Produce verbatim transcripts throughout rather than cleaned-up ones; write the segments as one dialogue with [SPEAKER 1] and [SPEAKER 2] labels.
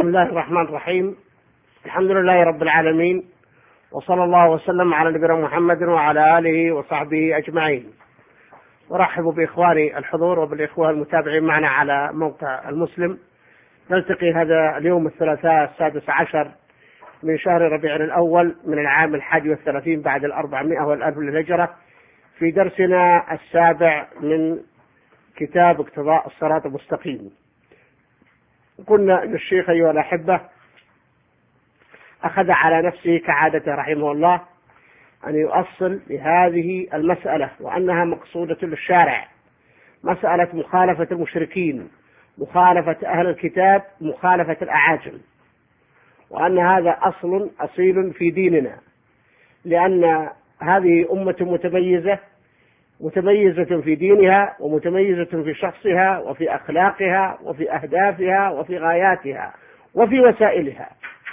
[SPEAKER 1] بسم الله الرحمن الرحيم. الحمد لله رب العالمين، وصلى الله وسلم على نبينا محمد وعلى آله وصحبه أجمعين. ورحب بإخواني الحضور وبالإخوة المتابعين معنا على موقع المسلم. نلتقي هذا اليوم الثلاثاء السادس عشر من شهر ربيع الأول من العام الحادي والثلاثين بعد الأربعمائة والألف للهجرة، في درسنا السابع من كتاب اقتضاء الصراط المستقيم. قلنا أن الشيخ أيها الأحبة أخذ على نفسه كعادته رحمه الله أن يؤصل لهذه المسألة، وأنها مقصودة للشارع، مسألة مخالفة المشركين، مخالفة أهل الكتاب، مخالفة الأعاجم، وأن هذا أصل أصيل في ديننا، لأن هذه أمة متميزة متميزة في دينها، ومتميزة في شخصها، وفي أخلاقها، وفي أهدافها، وفي غاياتها، وفي وسائلها.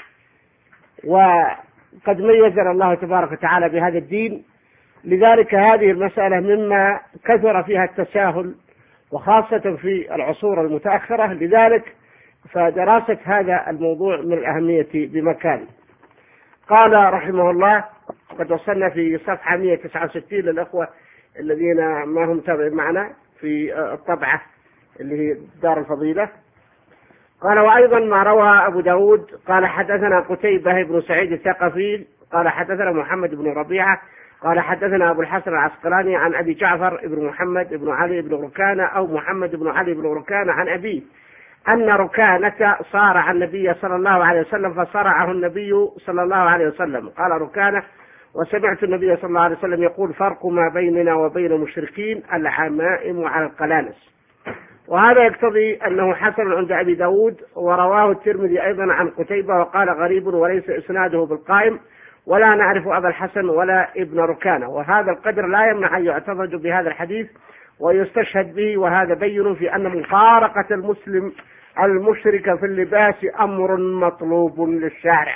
[SPEAKER 1] وقد ميزنا الله تبارك وتعالى بهذا الدين، لذلك هذه المسألة مما كثر فيها التساهل، وخاصة في العصور المتأخرة. لذلك فدراسة هذا الموضوع من الأهمية بمكان. قال رحمه الله، قد وصلنا في صفحة مئة وتسعة وستين للأخوة الذين ما هم تابعين معنا في الطبعة اللي هي دار الفضيلة. قال: وأيضا ما روى أبو داود قال: حدثنا قتيبة بن سعيد الثقفي قال: حدثنا محمد بن ربيعة قال: حدثنا أبو الحسن العسقلاني عن أبي جعفر بن محمد بن علي بن ركانة أو محمد بن علي بن ركانة عن أبيه أن ركانة صارع النبي صلى الله عليه وسلم فصرعه النبي صلى الله عليه وسلم. قال ركانة: وسمعت النبي صلى الله عليه وسلم يقول: فرق ما بيننا وبين المشركين العمائم على القلانس. وهذا يقتضي أنه حسن عند أبي داود، ورواه الترمذي أيضا عن قتيبة وقال: غريب وليس إسناده بالقائم، ولا نعرف أبا الحسن ولا ابن ركانة. وهذا القدر لا يمنع أن يعتضد بهذا الحديث ويستشهد به، وهذا بين في أن مفارقة المسلم المشرك في اللباس أمر مطلوب للشارع،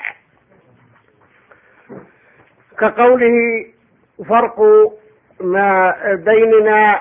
[SPEAKER 1] كقوله: فرق ما بيننا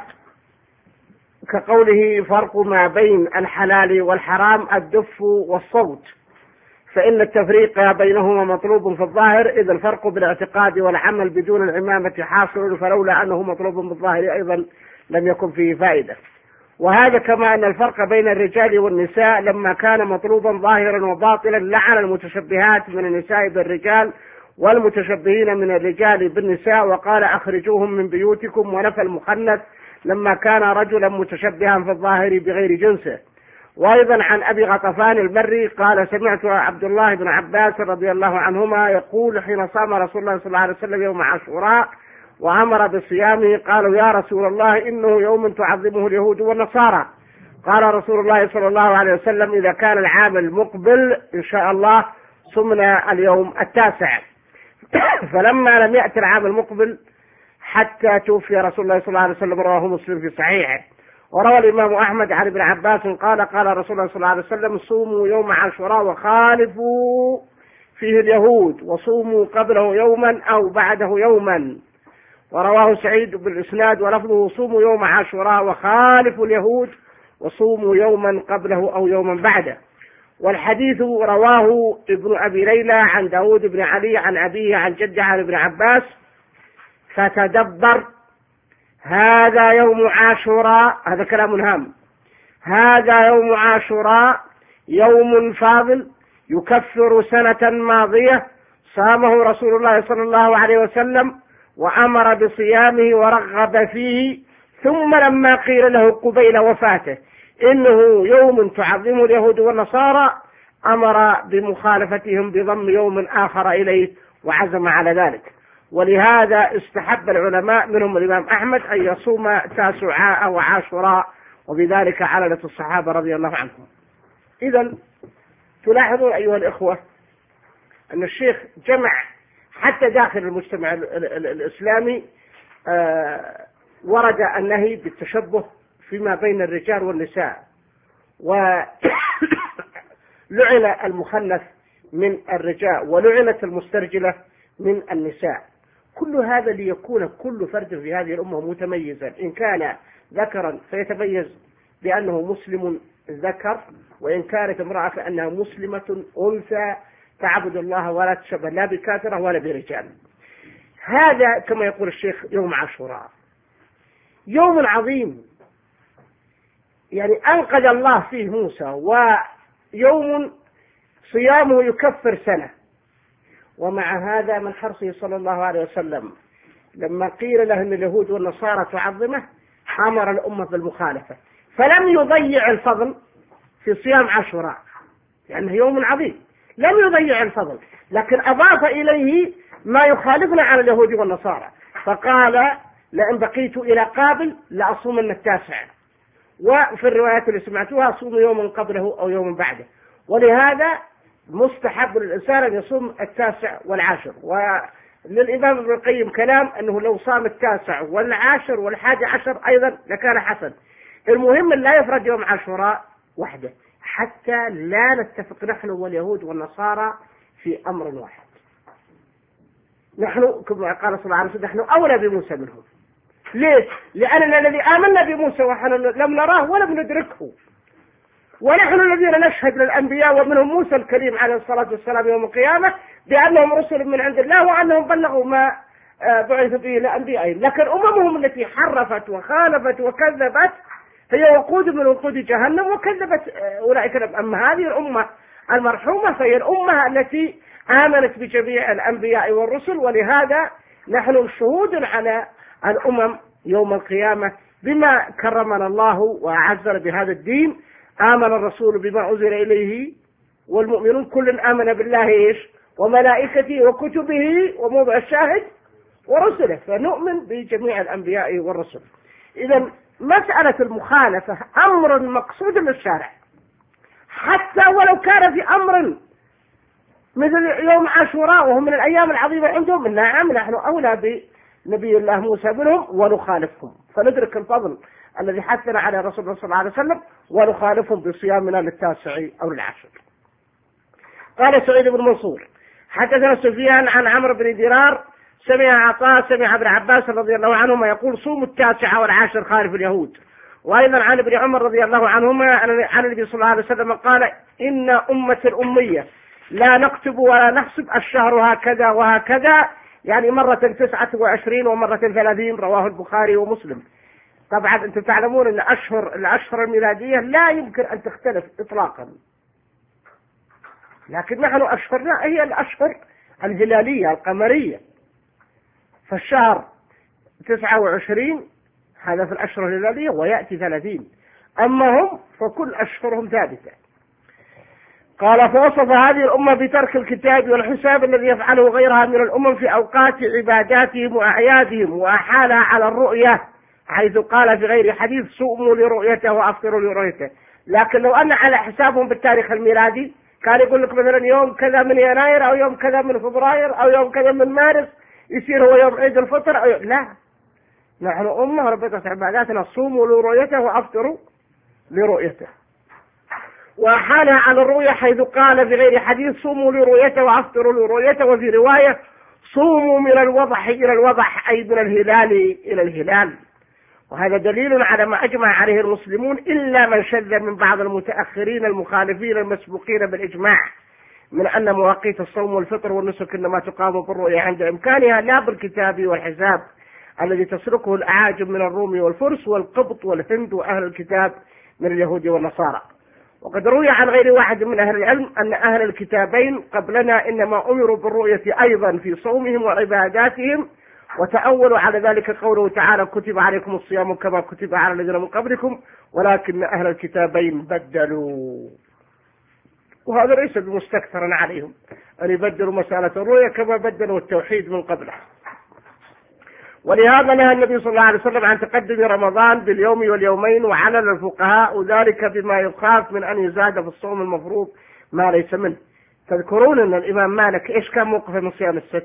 [SPEAKER 1] كقوله فرق ما بين الحلال والحرام الدف والصوت، فإن التفريق بينهما مطلوب في الظاهر، إذ الفرق بالاعتقاد والعمل بدون العمامة حاصل، فلولا أنه مطلوب بالظاهر أيضا لم يكن فيه فائدة. وهذا كما أن الفرق بين الرجال والنساء لما كان مطلوبا ظاهرا وباطلا لعن المتشبهات من النساء بالرجال والمتشبهين من الرجال بالنساء، وقال: أخرجوهم من بيوتكم، ونفى المخنث لما كان رجلا متشبها في الظاهر بغير جنسه. وأيضا عن أبي غطفان المري قال: سمعت عبد الله بن عباس رضي الله عنهما يقول حين صام رسول الله صلى الله عليه وسلم يوم عاشوراء وأمر بصيامه، قالوا: يا رسول الله إنه يوم تعظمه اليهود والنصارى. قال رسول الله صلى الله عليه وسلم: إذا كان العام المقبل إن شاء الله صمنا اليوم التاسع. فلما لم يأتي العام المقبل حتى توفي رسول الله صلى الله عليه وسلم، رواه مسلم في صحيحه. وروى الإمام أحمد عن ابن عباس قال: قال رسول الله صلى الله عليه وسلم: صوموا يوم عاشوراء وخالفوا فيه اليهود، وصوموا قبله يوما أو بعده يوما. ورواه سعيد بالإسناد ولفظه: صوموا يوم عاشوراء وخالفوا اليهود، وصوموا يوما قبله أو يوما بعده. والحديث رواه ابن أبي ليلى عن داود بن علي عن أبيه عن جده عن ابن عباس: فتدبر، هذا يوم عاشوراء، هذا كلام هام، هذا يوم عاشوراء يوم فاضل يكفر سنة ماضية صامه رسول الله صلى الله عليه وسلم وأمر بصيامه ورغب فيه، ثم لما قيل له قبيل وفاته إنه يوم تعظم اليهود والنصارى أمر بمخالفتهم بضم يوم آخر إليه وعزم على ذلك. ولهذا استحب العلماء منهم الإمام أحمد أن يصوم تاسعاء وعاشوراء، وبذلك عللت الصحابة رضي الله عنهم. إذن تلاحظون أيها الإخوة أن الشيخ جمع حتى داخل المجتمع الإسلامي ورد النهي بالتشبه فيما بين الرجال والنساء، ولعن المخنث من الرجال، ولعنت المسترجلة من النساء. كل هذا ليكون كل فرد في هذه الأمة متميزا، إن كان ذكرا فيتميز بأنه مسلم ذكر، وإن كانت امرأة فإنها مسلمة أنثى تعبد الله ولا تشبه لا بكافرة ولا برجال. هذا كما يقول الشيخ يوم عاشوراء يوم عظيم، يعني أنقذ الله فيه موسى، ويوم صيامه يكفر سنة. ومع هذا من حرصه صلى الله عليه وسلم لما قيل له أن اليهود والنصارى تعظمه أمر الأمة بالمخالفة، فلم يضيع الفضل في صيام عاشوراء لأنه يوم عظيم، لم يضيع الفضل، لكن أضاف إليه ما يخالفنا على اليهود والنصارى، فقال لأن بقيت إلى قابل لأصومن التاسع، وفي الروايات اللي سمعتوها أصوم يوما قبله أو يوما بعده. ولهذا مستحب للإنسان أن يصوم التاسع والعاشر. وللإمام ابن القيم كلام أنه لو صام التاسع والعاشر والحادي عشر أيضا لكان حسن. المهم لا يفرد يوم عاشوراء وحده حتى لا نتفق نحن واليهود والنصارى في أمر واحد. نحن كما قال صلى الله عليه وسلم نحن أولى بموسى منهم. ليش؟ لأننا الذي آمنا بموسى ونحن لم نراه ولم ندركه، ونحن الذين نشهد للأنبياء ومنهم موسى الكريم عليه الصلاة والسلام يوم القيامة بأنهم رسل من عند الله وأنهم بلغوا ما بعث به لأنبيائهم. لكن أممهم التي حرفت وخالفت وكذبت هي وقود من وقود جهنم وكذبت أولئك. أما هذه الأمة المرحومة فهي الأمة التي آمنت بجميع الأنبياء والرسل. ولهذا نحن شهود على الأمم يوم القيامة بما كرمنا الله وأعزنا بهذا الدين. آمن الرسول بما أنزل إليه والمؤمنون كل آمن بالله إيش وملائكته وكتبه وموضع الشاهد ورسله، فنؤمن بجميع الأنبياء والرسل. إذا مسألة المخالفة أمر مقصود للشارع، حتى ولو كان في أمر مثل يوم عاشوراء وهم من الأيام العظيمة عندهم، نعم نحن أولى بنبي الله موسى منهم ونخالفهم، فندرك الفضل الذي حثنا على رسول الله صلى الله عليه وسلم ونخالفهم بصيامنا للتاسع أو للعاشر. قال سعيد بن منصور حدثنا سفيان عن عمرو بن دينار سمع عطاء سمع ابن عباس رضي الله عنهما يقول صوموا التاسع والعاشر خالف اليهود. وأيضا عن ابن عمر رضي الله عنهما عن النبي صلى الله عليه وسلم قال إن أمة الأمية لا نكتب ولا نحسب الشهر هكذا وهكذا، يعني مرة تسعة وعشرين ومرة ثلاثين، رواه البخاري ومسلم. طبعا أنتم تعلمون أن أشهر الأشهر الميلادية لا يمكن أن تختلف إطلاقا، لكن نحن أشهرنا هي الأشهر الهلالية القمرية، فالشهر تسعة وعشرين هذا في الأشهر الهلالية ويأتي ثلاثين، أما هم فكل أشهرهم ثابتة. قال فوصف هذه الأمة بترك الكتاب والحساب الذي يفعله غيرها من الأمم في أوقات عباداتهم وأعيادهم، وأحالها على الرؤية حيث قال في غير حديث صوموا لرؤيته وأفطروا لرؤيته. لكن لو أن على حسابهم بالتاريخ الميلادي كان يقول لك مثلا يوم كذا من يناير أو يوم كذا من فبراير أو يوم كذا من مارس يصير هو يوم عيد الفطر أو يوم. لا، نحن أمة ربطت عباداتنا صوموا لرؤيته وأفطروا لرؤيته، وحالها على الرؤية حيث قال في غير حديث صوموا لرؤيته وأفطروا لرؤيته، وفي رواية صوموا من الوضح إلى الوضح أي من الهلال إلى الهلال. وهذا دليل على ما أجمع عليه المسلمون إلا من شذ من بعض المتأخرين المخالفين المسبوقين بالإجماع من أن مواقيت الصوم والفطر والنسك إنما تقام بالرؤية عند إمكانها لا بالكتاب والحساب الذي تسلكه الأعاجم من الروم والفرس والقبط والهند وأهل الكتاب من اليهود والنصارى. وقد روي عن غير واحد من أهل العلم أن أهل الكتابين قبلنا إنما أمروا بالرؤية أيضا في صومهم وعباداتهم، وتأولوا على ذلك قوله تعالى كتب عليكم الصيام كما كتب على الذين من قبلكم ولكن أهل الكتابين بدلوا. وهذا ليس بمستكثر عليهم أن يبدلوا مسألة الرؤية كما بدلوا التوحيد من قبله. ولهذا نهى النبي صلى الله عليه وسلم عن تقدم رمضان باليوم واليومين، وعلل الفقهاء ذلك بما يخاف من أن يزاد في الصوم المفروض ما ليس منه. تذكرون أن الإمام مالك إيش كان موقفه من صيام الست؟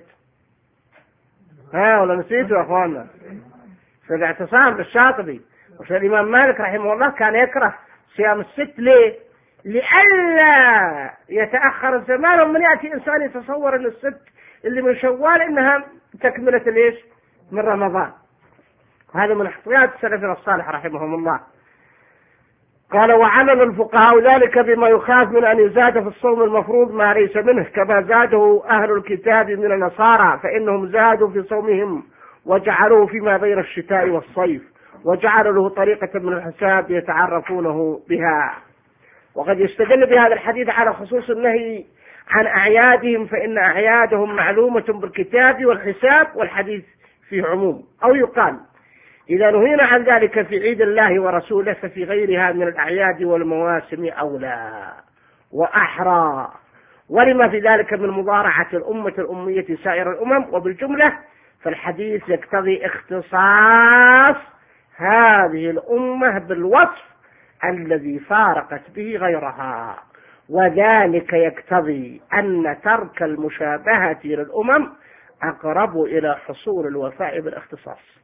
[SPEAKER 1] ها ولا نسيتوا يا أخوانا؟ في الاعتصام بالشاطبي، وفي الإمام مالك رحمه الله كان يكره صيام الست. ليه؟ لئلا يتأخر الزمان ومن يأتي إنسان يتصور أن الست اللي من شوال إنها تكملة ليش؟ من رمضان. هذا من احتياط سلفنا الصالح رحمهم الله. قال وعلل الفقهاء ذلك بما يخاف من أن يزاد في الصوم المفروض ما ليس منه، كما زاده أهل الكتاب من النصارى، فإنهم زادوا في صومهم وجعلوه فيما بين الشتاء والصيف، وجعلوا له طريقة من الحساب يتعرفونه بها. وقد يستدل بهذا الحديث على خصوص النهي عن أعيادهم، فإن أعيادهم معلومة بالكتاب والحساب، والحديث فيه عموم. أو يقال إذا نهينا عن ذلك في عيد الله ورسوله ففي غيرها من الأعياد والمواسم أولى وأحرى، ولما في ذلك من مضارعة الأمة الأمية سائر الأمم. وبالجملة فالحديث يقتضي اختصاص هذه الأمة بالوصف الذي فارقت به غيرها، وذلك يقتضي أن ترك المشابهة للأمم أقرب إلى حصول الوفاء بالاختصاص.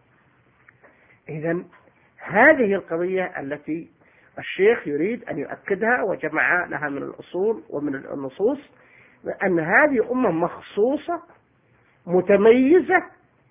[SPEAKER 1] إذن هذه القضية التي الشيخ يريد أن يؤكدها وجمع لها من الأصول ومن النصوص، أن هذه أمة مخصوصة متميزة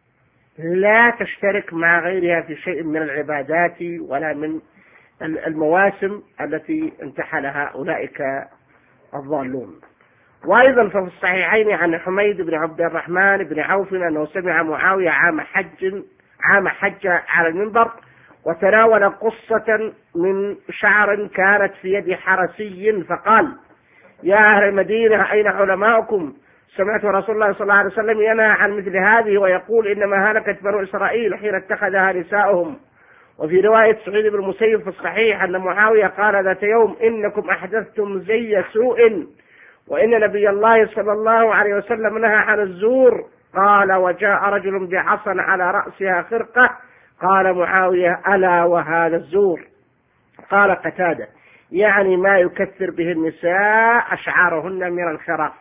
[SPEAKER 1] لا تشترك مع غيرها في شيء من العبادات ولا من المواسم التي انتحلها أولئك الضالون. وأيضا ففي الصحيحين عن حميد بن عبد الرحمن بن عوف أنه سمع معاوية عام حج عام حج على المنبر وتناول قصة من شعر كانت في يد حرسي، فقال: يا أهل المدينة أين علماؤكم؟ سمعت رسول الله صلى الله عليه وسلم ينهى عن مثل هذه ويقول إنما هلكت بنو إسرائيل حين اتخذها نساؤهم. وفي رواية سعيد بن المسيب في الصحيح أن معاوية قال ذات يوم: إنكم أحدثتم زي سوء، وإن نبي الله صلى الله عليه وسلم نهى عن الزور. قال: وجاء رجل بعصا على رأسها خرقة. قال معاوية: ألا وهذا الزور. قال قتادة: يعني ما يكثر به النساء أشعارهن من الخرق.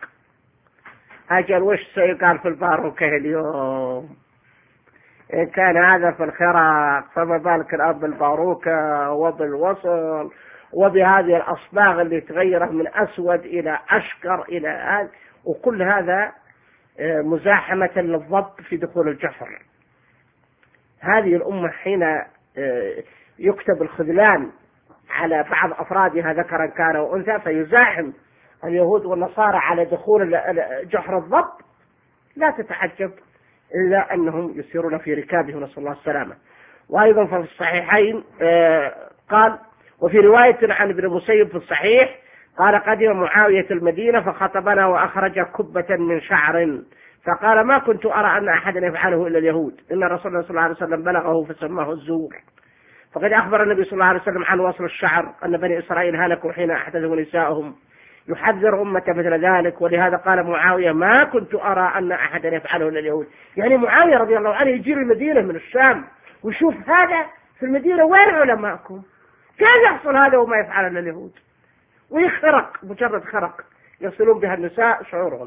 [SPEAKER 1] أجل وش سيقال في الباروكة اليوم؟ إن كان هذا في الخرق فما بالك الآن بالباروكة وبالوصل وبهذه الأصباغ اللي تغيره من أسود إلى أشقر إلى هذا، وكل هذا مزاحمة للضبط في دخول الجحر. هذه الأمة حين يكتب الخذلان على بعض أفرادها ذكرا كان وأنثى فيزاحم اليهود والنصارى على دخول جحر الضبط، لا تتعجب إلا أنهم يسيرون في ركابهم، نسأل الله السلامة. وأيضا في الصحيحين قال: وفي رواية عن ابن المسيب في الصحيح قال: قدم معاوية المدينة فخطبنا وأخرج كبة من شعر، فقال: ما كنت أرى أن أحدا يفعله إلا اليهود، إن رسول الله صلى الله عليه وسلم بلغه فسماه الزور. فقد أخبر النبي صلى الله عليه وسلم عن وصل الشعر أن بني إسرائيل هلكوا حين أحدثوا نساءهم، يحذر أمة مثل ذلك. ولهذا قال معاوية: ما كنت أرى أن أحدا يفعله إلا اليهود. يعني معاوية رضي الله عنه يجي المدينة من الشام ويشوف هذا في المدينة، وين علماءكم؟ كيف يحصل هذا وما يفعل إلا اليهود؟ ويخرق، مجرد خرق يصلون بها النساء شعورهم.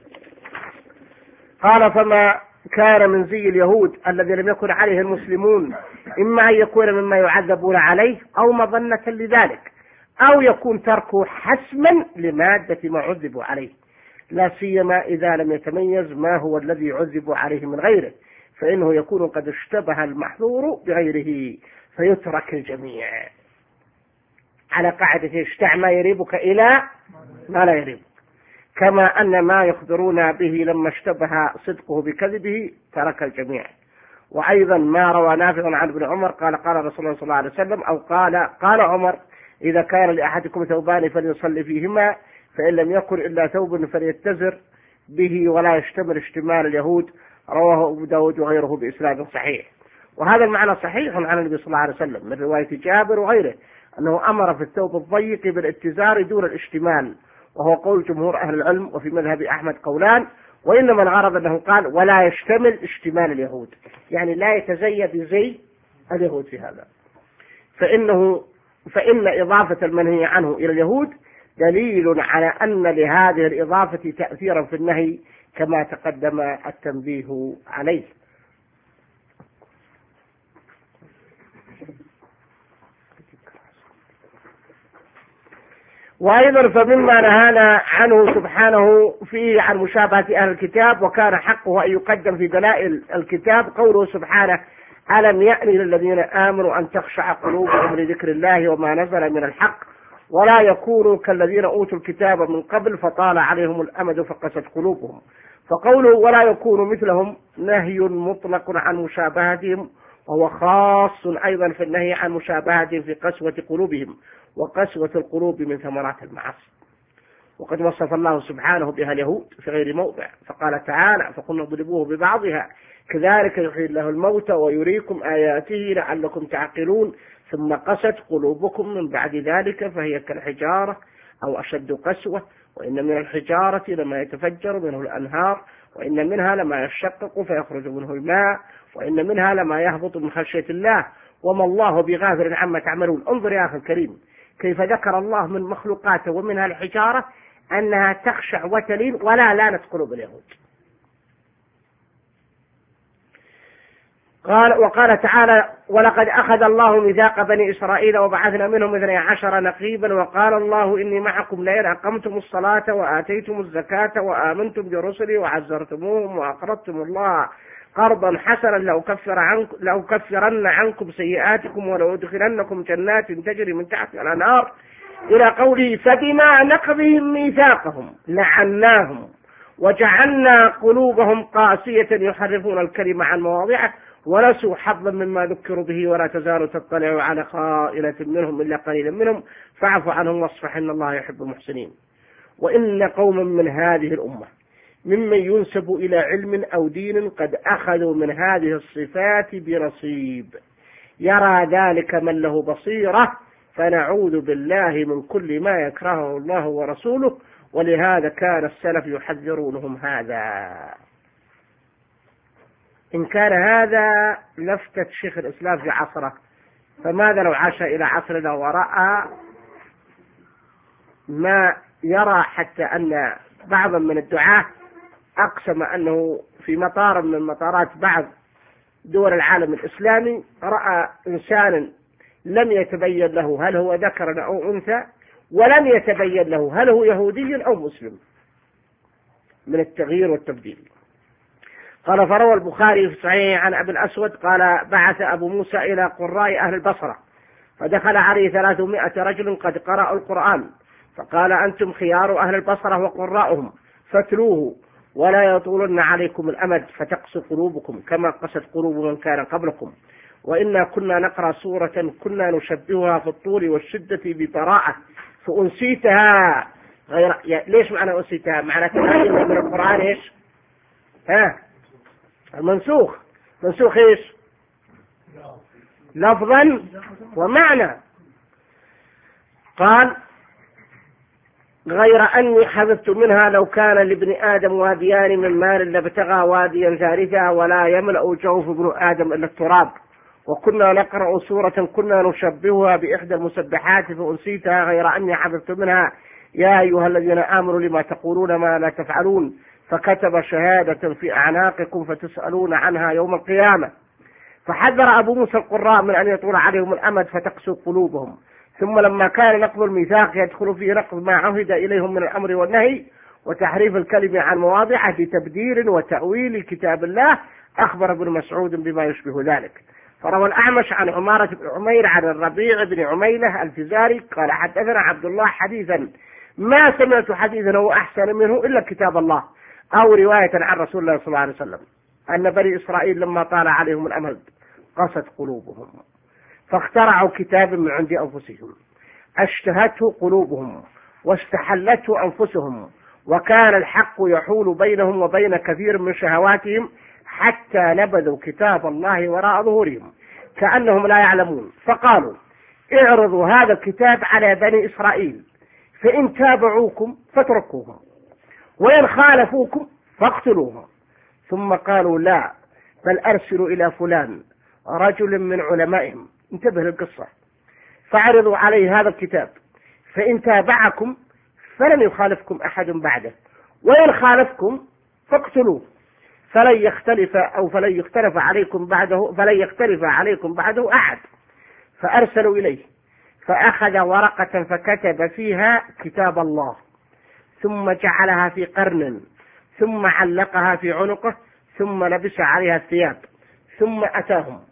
[SPEAKER 1] قال: فما كان من زي اليهود الذي لم يكن عليه المسلمون إما أن يكون مما يعذبون عليه أو مظنة لذلك، أو يكون تركه حسما لمادة ما عذبوا عليه، لا سيما إذا لم يتميز ما هو الذي يعذب عليه من غيره، فإنه يكون قد اشتبه المحظور بغيره فيترك الجميع، على قاعدة اشتع ما يريبك إلى ما لا يريبك. كما أن ما يخبرون به لما اشتبه صدقه بكذبه ترك الجميع. وأيضا ما روى نافع عن ابن عمر قال: قال رسول الله صلى الله عليه وسلم، أو قال قال عمر: إذا كان لأحدكم ثوبان فليصلي فيهما، فإن لم يكن إلا ثوب فليتزر به ولا يشتمل اشتمال اليهود. رواه أبو داود وغيره بإسناد صحيح. وهذا المعنى صحيح عن النبي صلى الله عليه وسلم من رواية جابر وغيره أنه أمر في الثوب الضيق بالاتزار دون الاشتمال، وهو قول جمهور أهل العلم، وفي مذهب أحمد قولان. وإنما الغرض أنه قال: ولا يشتمل اشتمال اليهود، يعني لا يتزي بزي اليهود في هذا. فإنه فإن إضافة المنهي عنه إلى اليهود دليل على أن لهذه الإضافة تأثيرا في النهي كما تقدم التنبيه عليه. وأيضا فمما نهانا عنه سبحانه فيه عن مشابهة أهل الكتاب وكان حقه أن يقدم في دلائل الكتاب قوله سبحانه: ألم يأن للذين آمنوا أن تخشع قلوبهم لذكر الله وما نزل من الحق ولا يكونوا كالذين أوتوا الكتاب من قبل فطال عليهم الأمد فقست قلوبهم. فقوله ولا يكونوا مثلهم نهي مطلق عن مشابهتهم، وهو خاص أيضا في النهي عن مشابهتهم في قسوة قلوبهم، وقسوة القلوب من ثمرات المعاصي. وقد وصف الله سبحانه بها اليهود في غير موضع، فقال تعالى فقلنا اضربوه ببعضها كذلك يحيي الله الموتى ويريكم آياته لعلكم تعقلون ثم قست قلوبكم من بعد ذلك فهي كالحجارة أو أشد قسوة، وإن من الحجارة لما يتفجر منه الأنهار، وإن منها لما يشقق فيخرج منه الماء، وإن منها لما يهبط من خشية الله وما الله بغافل عما تعملون. انظر يا أخي الكريم كيف ذكر الله من مخلوقاته ومنها الحجارة أنها تخشع وتلين ولا لانت قلوب اليهود. قال وقال تعالى ولقد أخذ الله ميثاق بني إسرائيل وبعثنا منهم اثني عشر نقيبا وقال الله إني معكم لئن أقمتم الصلاة وآتيتم الزكاة وآمنتم برسلي وعزرتموهم وأقرضتم الله قرضا حسنا لأكفر عنكم لأكفرن عنكم سيئاتكم ولأدخلنكم جنات تجري من تحتها الأنهار إلى قوله فبما نقضهم ميثاقهم لعناهم وجعلنا قلوبهم قاسية يحرفون الكلمة عن مواضعه ونسوا حظا مما ذكروا به ولا تزال تطلع على خائنة منهم إلا قليلا منهم فاعف عنهم واصفح إن الله يحب المحسنين. وإن قوما من هذه الأمة ممن ينسب إلى علم أو دين قد أخذوا من هذه الصفات بنصيب يرى ذلك من له بصيرة، فنعوذ بالله من كل ما يكرهه الله ورسوله، ولهذا كان السلف يحذرونهم هذا. إن كان هذا لفتة شيخ الإسلام في عصره، فماذا لو عاش إلى عصرنا ورأى ما يرى، حتى أن بعضا من الدعاة أقسم أنه في مطار من مطارات بعض دول العالم الإسلامي رأى إنسانا لم يتبين له هل هو ذكر أو أنثى، ولم يتبين له هل هو يهودي أو مسلم من التغيير والتبديل. قال فروى البخاري في صحيح عن أبي الأسود قال بعث أبو موسى إلى قراء أهل البصرة فدخل عليه ثلاثمائة رجل قد قرأوا القرآن، فقال أنتم خيار أهل البصرة وقراءهم فاتلوه ولا يطولن عليكم الأمد فتقسو قلوبكم كما قست قلوب من كان قبلكم، وإنا كنا نقرأ سورة كنا نشبهها في الطول والشدة ببراءة فأنسيتها غير ليش معنى أنسيتها؟ معنى تنازل من القرآن إيش؟ ها منسوخ. منسوخ إيش؟ لفظا ومعنى. قال غير أني حذفت منها لو كان لابن آدم واديان من مال لابتغى واديا ثالثا ولا يملأ جوف ابن آدم إلا التراب، وكنا نقرأ سورة كنا نشبهها بإحدى المسبحات فأنسيتها غير أني حذفت منها يا أيها الذين آمنوا لما تقولون ما لا تفعلون فكتب شهادة في أعناقكم فتسألون عنها يوم القيامة. فحذر أبو موسى القراء من أن يطول عليهم الأمد فتقسو قلوبهم. ثم لما كان نقض الميثاق يدخل فيه نقض ما عهد إليهم من الأمر والنهي وتحريف الكلمة عن مواضعه بتبديل وتأويل كتاب الله، أخبر ابن مسعود بما يشبه ذلك. فروى الأعمش عن عمارة بن عمير عن الربيع بن عميلة الفزاري قال حدثنا عبد الله حديثا ما سمعت حديثا هو أحسن منه إلا كتاب الله، أو رواية عن رسول الله صلى الله عليه وسلم أن بني إسرائيل لما طال عليهم الأمد قست قلوبهم فاخترعوا كتابا من عند أنفسهم اشتهته قلوبهم واستحلته أنفسهم، وكان الحق يحول بينهم وبين كثير من شهواتهم حتى نبذوا كتاب الله وراء ظهورهم كأنهم لا يعلمون، فقالوا اعرضوا هذا الكتاب على بني إسرائيل فإن تابعوكم فاتركوهم وإن خالفوكم فاقتلوهم. ثم قالوا لا بل أرسلوا إلى فلان رجل من علمائهم، انتبه للقصة، فاعرضوا عليه هذا الكتاب فإن تابعكم فلن يخالفكم أحد بعده وإن خالفكم فاقتلوه فلن يختلف أو فلن يختلف عليكم بعده فلن يختلف عليكم بعده أحد. فأرسلوا إليه فأخذ ورقة فكتب فيها كتاب الله ثم جعلها في قرن ثم علقها في عنقه ثم لبس عليها الثياب ثم أتاهم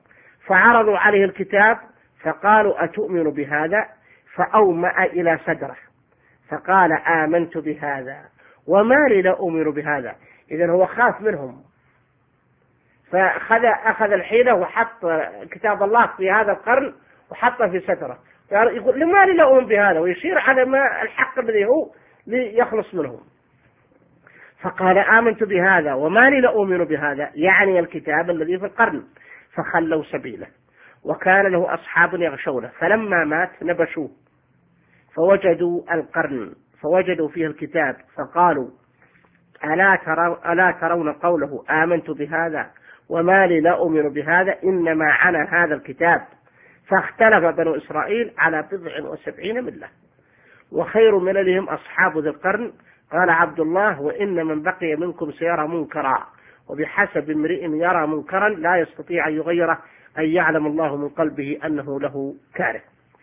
[SPEAKER 1] فعرضوا عليه الكتاب فقالوا أتؤمن بهذا؟ فأومأ إلى صدره فقال آمنت بهذا وما لي لا أؤمن بهذا. إذن هو خاف منهم، فأخذ أخذ الحيلة وحط كتاب الله في هذا القرن وحطه في ستره، يقول لما لي لا أؤمن بهذا، ويشير على ما الحق الذي هو ليخلص منهم. فقال آمنت بهذا وما لي لا أؤمن بهذا، يعني الكتاب الذي في القرن. فخلوا سبيله، وكان له أصحاب يغشونه، فلما مات نبشوه فوجدوا القرن فوجدوا فيه الكتاب فقالوا ألا ترون, ألا ترون قوله آمنت بهذا وما لي لا أؤمن بهذا، إنما عنا هذا الكتاب. فاختلف بنو إسرائيل على بضع وسبعين ملة، وخير مللهم أصحاب ذي القرن. قال عبد الله وإن من بقي منكم سيرى منكرا، وبحسب امرئ يرى منكرا لا يستطيع أن يغيره أن يعلم الله من قلبه أنه له كاره.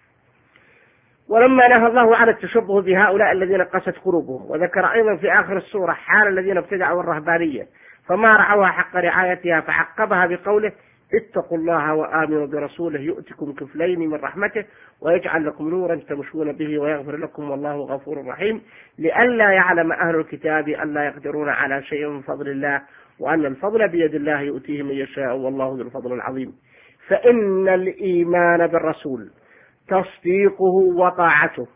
[SPEAKER 1] ولما نهى الله عن التشبه بهؤلاء الذين قست قلوبهم، وذكر أيضا في آخر السورة حال الذين ابتدعوا الرهبانية فما رعوها حق رعايتها، فعقبها بقوله اتقوا الله وآمنوا برسوله يؤتكم كفلين من رحمته ويجعل لكم نورا تمشون به ويغفر لكم والله غفور رحيم، لئلا يعلم أهل الكتاب أن لا يقدرون على شيء من فضل الله وأن الفضل بيد الله يؤتيه من يشاء والله ذو الفضل العظيم. فإن الإيمان بالرسول تصديقه وطاعته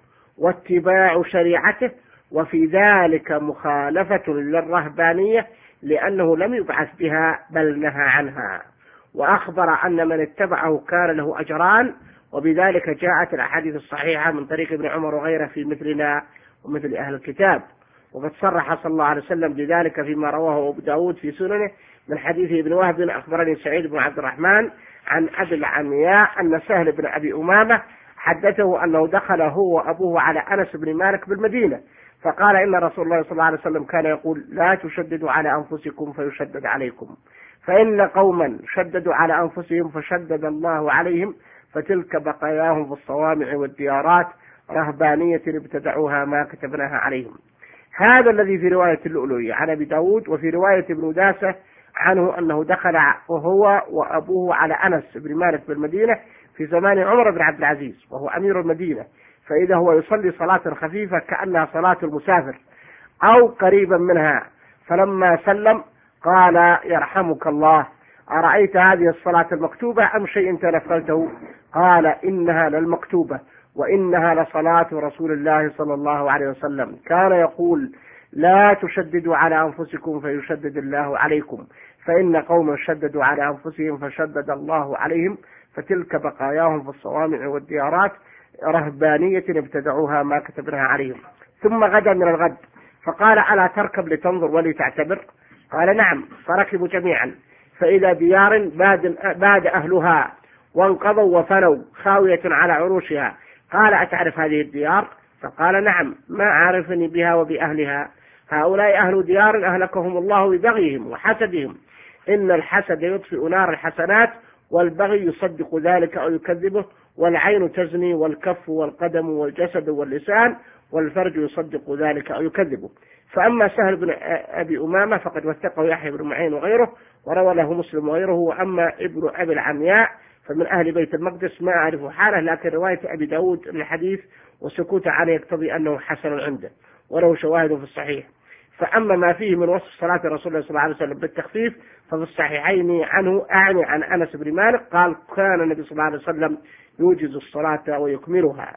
[SPEAKER 1] واتباع شريعته، وفي ذلك مخالفة للرهبانية لأنه لم يبعث بها بل نهى عنها، وأخبر أن من اتبعه كان له أجران، وبذلك جاءت الأحاديث الصحيحة من طريق ابن عمر وغيره في مثلنا ومثل أهل الكتاب. وقد صرح صلى الله عليه وسلم بذلك فيما رواه أبو داود في سننه من حديث ابن وهب أخبرني سعيد بن عبد الرحمن عن أبي العمياء أن سهل بن أبي أمامة حدثه أنه دخل هو وأبوه على أنس بن مالك بالمدينة، فقال إن رسول الله صلى الله عليه وسلم كان يقول لا تشددوا على أنفسكم فيشدد عليكم، فإن قوما شددوا على أنفسهم فشدد الله عليهم، فتلك بقاياهم في الصوامع والديارات رهبانية ابتدعوها ما كتبناها عليهم. هذا الذي في رواية اللؤلؤي عن أبي داود، وفي رواية ابن داسة عنه أنه دخل وهو وأبوه على أنس بن مالك بالمدينة في زمان عمر بن عبد العزيز وهو أمير المدينة، فإذا هو يصلي صلاة خفيفة كأنها صلاة المسافر أو قريبا منها، فلما سلم قال يرحمك الله أرأيت هذه الصلاة المكتوبة أم شيء تنفلته؟ قال إنها للمكتوبة وإنها لصلاة رسول الله صلى الله عليه وسلم، كان يقول لا تشددوا على أنفسكم فيشدد الله عليكم، فإن قوما شددوا على أنفسهم فشدد الله عليهم، فتلك بقاياهم في الصوامع والديارات رهبانية ابتدعوها ما كتبناها عليهم. ثم غدا من الغد فقال ألا تركب لتنظر ولتعتبر؟ قال نعم، فركبوا جميعا، فإذا ديار باد, باد أهلها وانقضوا وفنوا خاوية على عروشها. قال أتعرف هذه الديار؟ فقال نعم، ما عارفني بها وبأهلها، هؤلاء أهل ديار أهلكهم الله ببغيهم وحسدهم، إن الحسد يطفئ نار الحسنات، والبغي يصدق ذلك أو يكذبه، والعين تزني والكف والقدم والجسد واللسان والفرج يصدق ذلك أو يكذبه. فأما سهل بن أبي أمامة فقد وثقه يحيى بن معين وغيره وروى له مسلم وغيره، وأما ابن أبي العمياء فمن أهل بيت المقدس ما أعرف حاله، لكن رواية أبي داود الحديث وسكوت عليه يقتضي أنه حسن عنده وله شواهد في الصحيح. فأما ما فيه من وصف صلاة رسول الله صلى الله عليه وسلم بالتخفيف ففي الصحيحين عنه أعني عن أنس بن مالك قال كان النبي صلى الله عليه وسلم يوجز الصلاة ويكملها.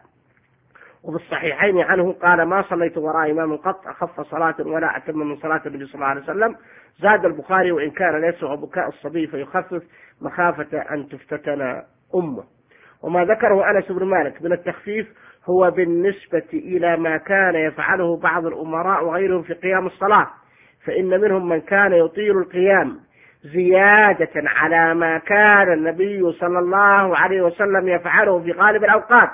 [SPEAKER 1] وفي الصحيحين عنه قال ما صليت وراء إمام قط أخف صلاة ولا أتم من صلاة النبي صلى الله عليه وسلم. زاد البخاري وإن كان لا يسع بكاء الصبي فيخفف مخافة أن تفتتن أمه. وما ذكره أنس بن مالك من التخفيف هو بالنسبة إلى ما كان يفعله بعض الأمراء وغيرهم في قيام الصلاة، فإن منهم من كان يطيل القيام زيادة على ما كان النبي صلى الله عليه وسلم يفعله في غالب الأوقات،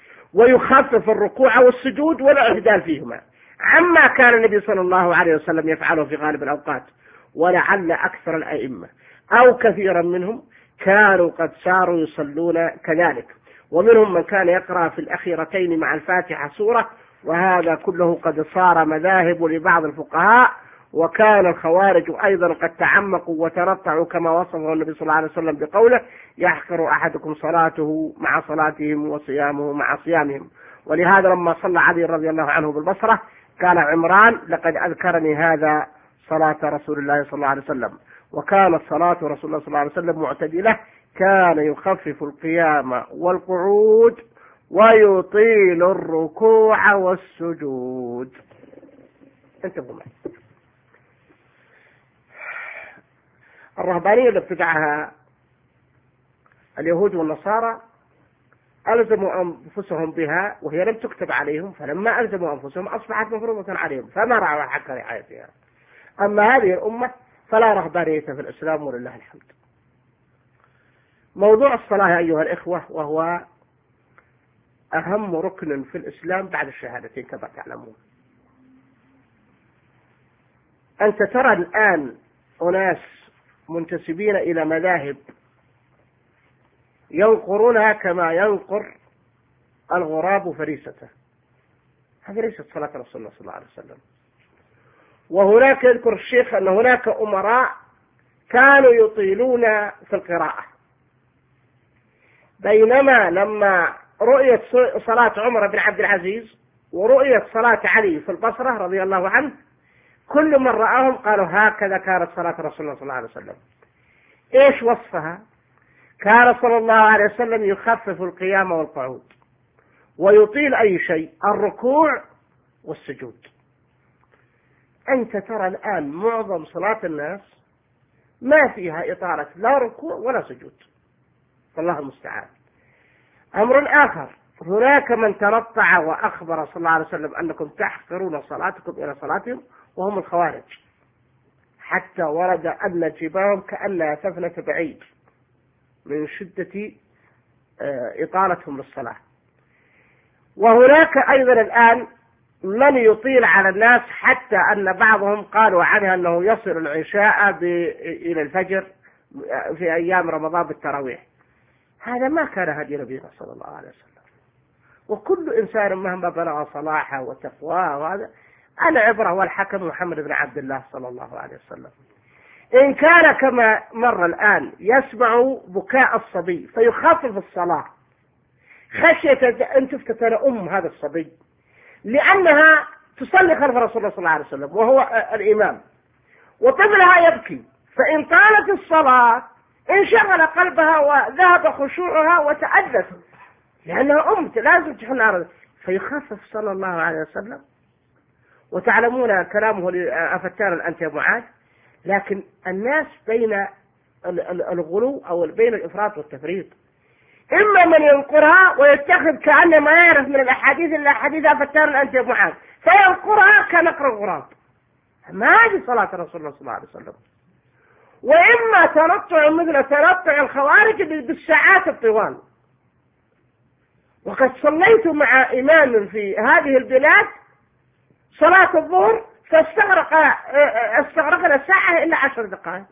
[SPEAKER 1] ويخفف الركوع والسجود والاعتدال فيهما عما كان النبي صلى الله عليه وسلم يفعله في غالب الأوقات. ولعل أكثر الأئمة أو كثيرا منهم كانوا قد صاروا يصلون كذلك، ومنهم من كان يقرأ في الأخيرتين مع الفاتحة سورة، وهذا كله قد صار مذاهب لبعض الفقهاء، وكان الخوارج أيضا قد تعمقوا وتنطعوا كما وصفه النبي صلى الله عليه وسلم بقوله يحقر أحدكم صلاته مع صلاتهم وصيامه مع صيامهم. ولهذا لما صلى علي رضي الله عنه بالبصرة قال عمران لقد أذكرني هذا صلاة رسول الله صلى الله عليه وسلم. وكانت صلاة رسول الله صلى الله عليه وسلم معتدلة، كان يخفف القيام والقعود ويطيل الركوع والسجود. انتبهوا معي. الرهبانية اللي ابتدعها اليهود والنصارى ألزموا أنفسهم بها وهي لم تكتب عليهم، فلما ألزموا أنفسهم أصبحت مفروضة عليهم فما رعوا حق رعايتها. أما هذه الأمة فلا رهبانية في الإسلام ولله الحمد. موضوع الصلاة أيها الإخوة وهو أهم ركن في الإسلام بعد الشهادتين كما تعلمون. أنت ترى الآن أناس منتسبين إلى مذاهب ينقرونها كما ينقر الغراب فريسته. هذه ليست صلاة رسول الله صلى الله عليه وسلم. وهناك يذكر الشيخ أن هناك أمراء كانوا يطيلون في القراءة، بينما لما رؤيت صلاة عمر بن عبد العزيز ورؤيت صلاة علي في البصرة رضي الله عنه كل من رآهم قالوا هكذا كانت صلاة رسول الله صلى الله عليه وسلم. إيش وصفها؟ كان صلى الله عليه وسلم يخفف القيام والقعود ويطيل أي شيء، الركوع والسجود. أنت ترى الآن معظم صلاة الناس ما فيها إطالة لا ركوع ولا سجود، فالله المستعان. أمر آخر، هناك من تنطع وأخبر صلى الله عليه وسلم أنكم تحقرون صلاتكم إلى صلاتهم وهم الخوارج، حتى ورد أن جباههم كأنها سفنة بعيد من شدة إطالتهم للصلاة. وهناك أيضا الآن من يطيل على الناس حتى أن بعضهم قالوا عنها أنه يصل العشاء إلى الفجر في أيام رمضان بالتراويح. هذا ما كان هدي نبينا صلى الله عليه وسلم. وكل إنسان مهما بلغ صلاحه وتقواه وهذا العبرة والحكم محمد بن عبد الله صلى الله عليه وسلم. إن كان كما مر الآن يسمع بكاء الصبي فيخفف الصلاة خشية أن تفتتن أم هذا الصبي لأنها تصلي خلف رسول الله صلى الله عليه وسلم وهو الإمام، وطفلها يبكي، فإن طالت الصلاة انشغل قلبها وذهب خشوعها وتأذت لأنها أم لازم تحن عرض، فيخفف صلى الله عليه وسلم. وتعلمون كلامه أفتان أنت يا معاذ. لكن الناس بين الغلو أو بين الإفراط والتفريط، إما من ينقرها ويتخذ كأنه ما يعرف من الأحاديث إلا حديث أفتان أنت يا معاذ فينقرها كنقر الغراب. ما هذه صلاة رسول الله صلى الله عليه وسلم. وإما تنطع مثل تنطع الخوارج بالساعات الطوال. وقد صليت مع إمام في هذه البلاد صلاة الظهر فاستغرق استغرقنا ساعة إلا عشر دقائق،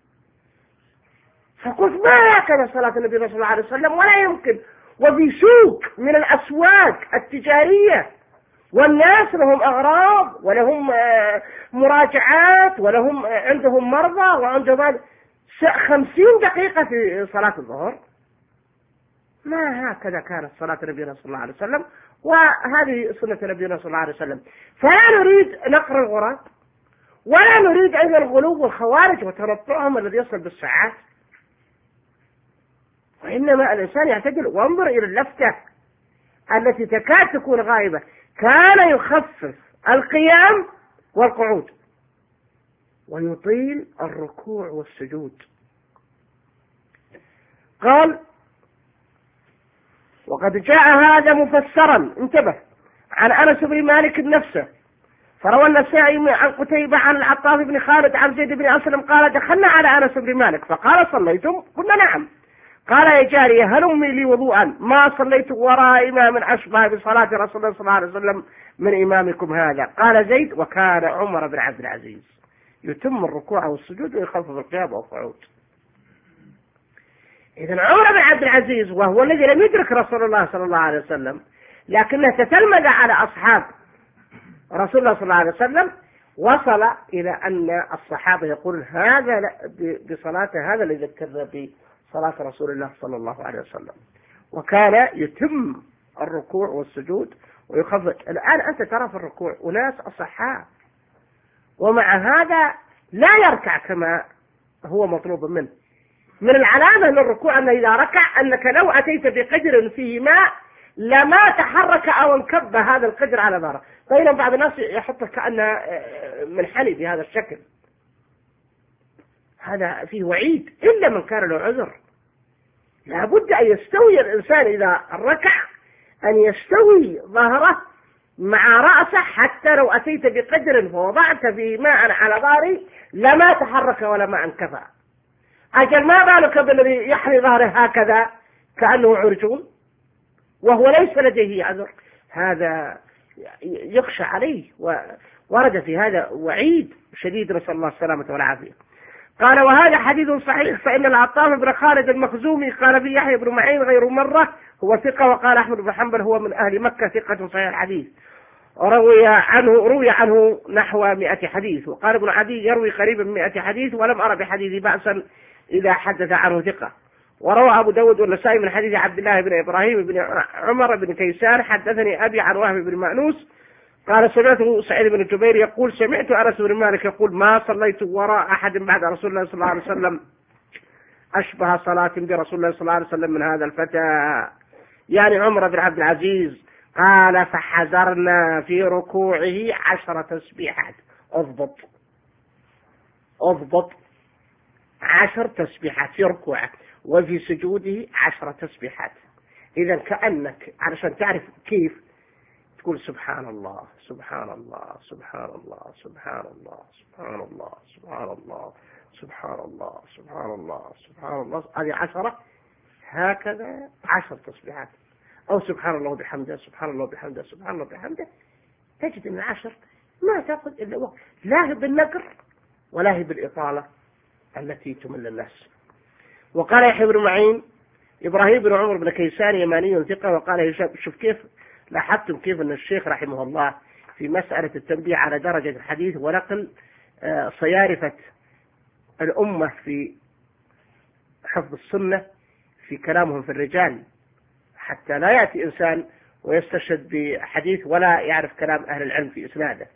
[SPEAKER 1] فقلت ما هكذا صلاة النبي صلى الله عليه وسلم ولا يمكن. وفي سوق من الأسواق التجارية والناس لهم أغراض ولهم مراجعات ولهم عندهم مرضى وعندهم خمسين دقيقة في صلاة الظهر. ما هكذا كانت صلاة نبينا صلى الله عليه وسلم، وهذه سنة نبينا صلى الله عليه وسلم. فلا نريد نقر الغراب ولا نريد أيضا الغلو والخوارج وتنطعهم الذي يصل بالساعات، وإنما الإنسان يعتدل وانظر إلى اللفتة التي تكاد تكون غائبة. كان يخفف القيام والقعود ويطيل الركوع والسجود. قال وقد جاء هذا مفسرا، انتبه، عن أنس بن مالك نفسه، فروى النسائي عن قتيبة عن العطاف بن خالد عن زيد بن أسلم قال دخلنا على أنس بن مالك فقال صليتم؟ قلنا نعم. قال يا جارية هلمي لي وضوءا ما صليت وراء إمام أشبه بصلاة رسول الله صلى الله عليه وسلم من إمامكم هذا. قال زيد وكان عمر بن عبد العزيز يتم الركوع والسجود ويخفف القيام والقعود. إذن عمر بن عبد العزيز وهو الذي لم يدرك رسول الله صلى الله عليه وسلم لكنه تتلمذ على أصحاب رسول الله صلى الله عليه وسلم وصل إلى أن الصحابة يقول هذا بصلاته هذا اللي ذكرنا بصلاة رسول الله صلى الله عليه وسلم، وكان يتم الركوع والسجود ويخفض. الآن أنت ترى في الركوع وناس أصحاء ومع هذا لا يركع كما هو مطلوب منه. من العلامة للركوع أن إذا ركع أنك لو أتيت بقدر فيه ماء لما تحرك أو انكب هذا القدر على ظهره. بينما بعض الناس يحطه كأنه منحني بهذا الشكل، هذا فيه وعيد إلا من كان له عذر. لابد أن يستوي الإنسان إذا ركع أن يستوي ظهره مع رأسه، حتى لو أتيت بقدر فوضعت فيه ماء على ظهري لما تحرك ولا ما انكفى. أجل ما بالك بالذي يحني ظهره هكذا كأنه عرجون وهو ليس لديه عذر، هذا يخشى عليه، وورد في هذا وعيد شديد، نسأل الله السلامة والعافية. قال وهذا حديث صحيح، فإن العطاف بن خالد المخزومي قال في يحيى بن معين غير مرة هو ثقة، وقال أحمد بن حنبل هو من أهل مكة ثقة صحيح الحديث، روي عنه روي عنه نحو مئة حديث. وقال ابن عدي يروي قريبا من مئة حديث، ولم أرى بحديث بأسا إذا حدث عنه ثقة. وروى أبو داود والنسائي من حديث عبد الله بن إبراهيم بن عمر بن كيسان حدثني أبي عن وهب بن مأنوس قال سمعته سعيد بن جبير يقول سمعت أنس بن مالك يقول ما صليت وراء أحد بعد رسول الله صلى الله عليه وسلم أشبه صلاة برسول الله صلى الله عليه وسلم من هذا الفتى، يعني عمر بن عبد العزيز. قال فحذرنا في ركوعه عشر تسبيحات، اضبط اضبط عشر تسبيحات في ركوعه، وفي سجوده عشر تسبيحات. إذا كأنك علشان تعرف كيف تقول سبحان الله سبحان الله سبحان الله سبحان الله سبحان الله سبحان الله سبحان الله سبحان الله سبحان الله، هذه عشرة هكذا عشر تسبيحات. أو سبحان الله بحمده سبحان الله بحمده سبحان الله بحمده، تجد من العشر ما تأخذ إلا وقت، لا هي بالنقر ولا هي بالإطالة التي تمل الناس. وقال يحيى بن معين إبراهيم بن عمر بن كيسان يماني ثقة. وقال هشام، شوف كيف لاحظتم كيف أن الشيخ رحمه الله في مسألة التنبيه على درجة الحديث ونقل صيارفة الأمة في حفظ السنة في كلامهم في الرجال، حتى لا يأتي إنسان ويستشهد بحديث ولا يعرف كلام أهل العلم في إسناده.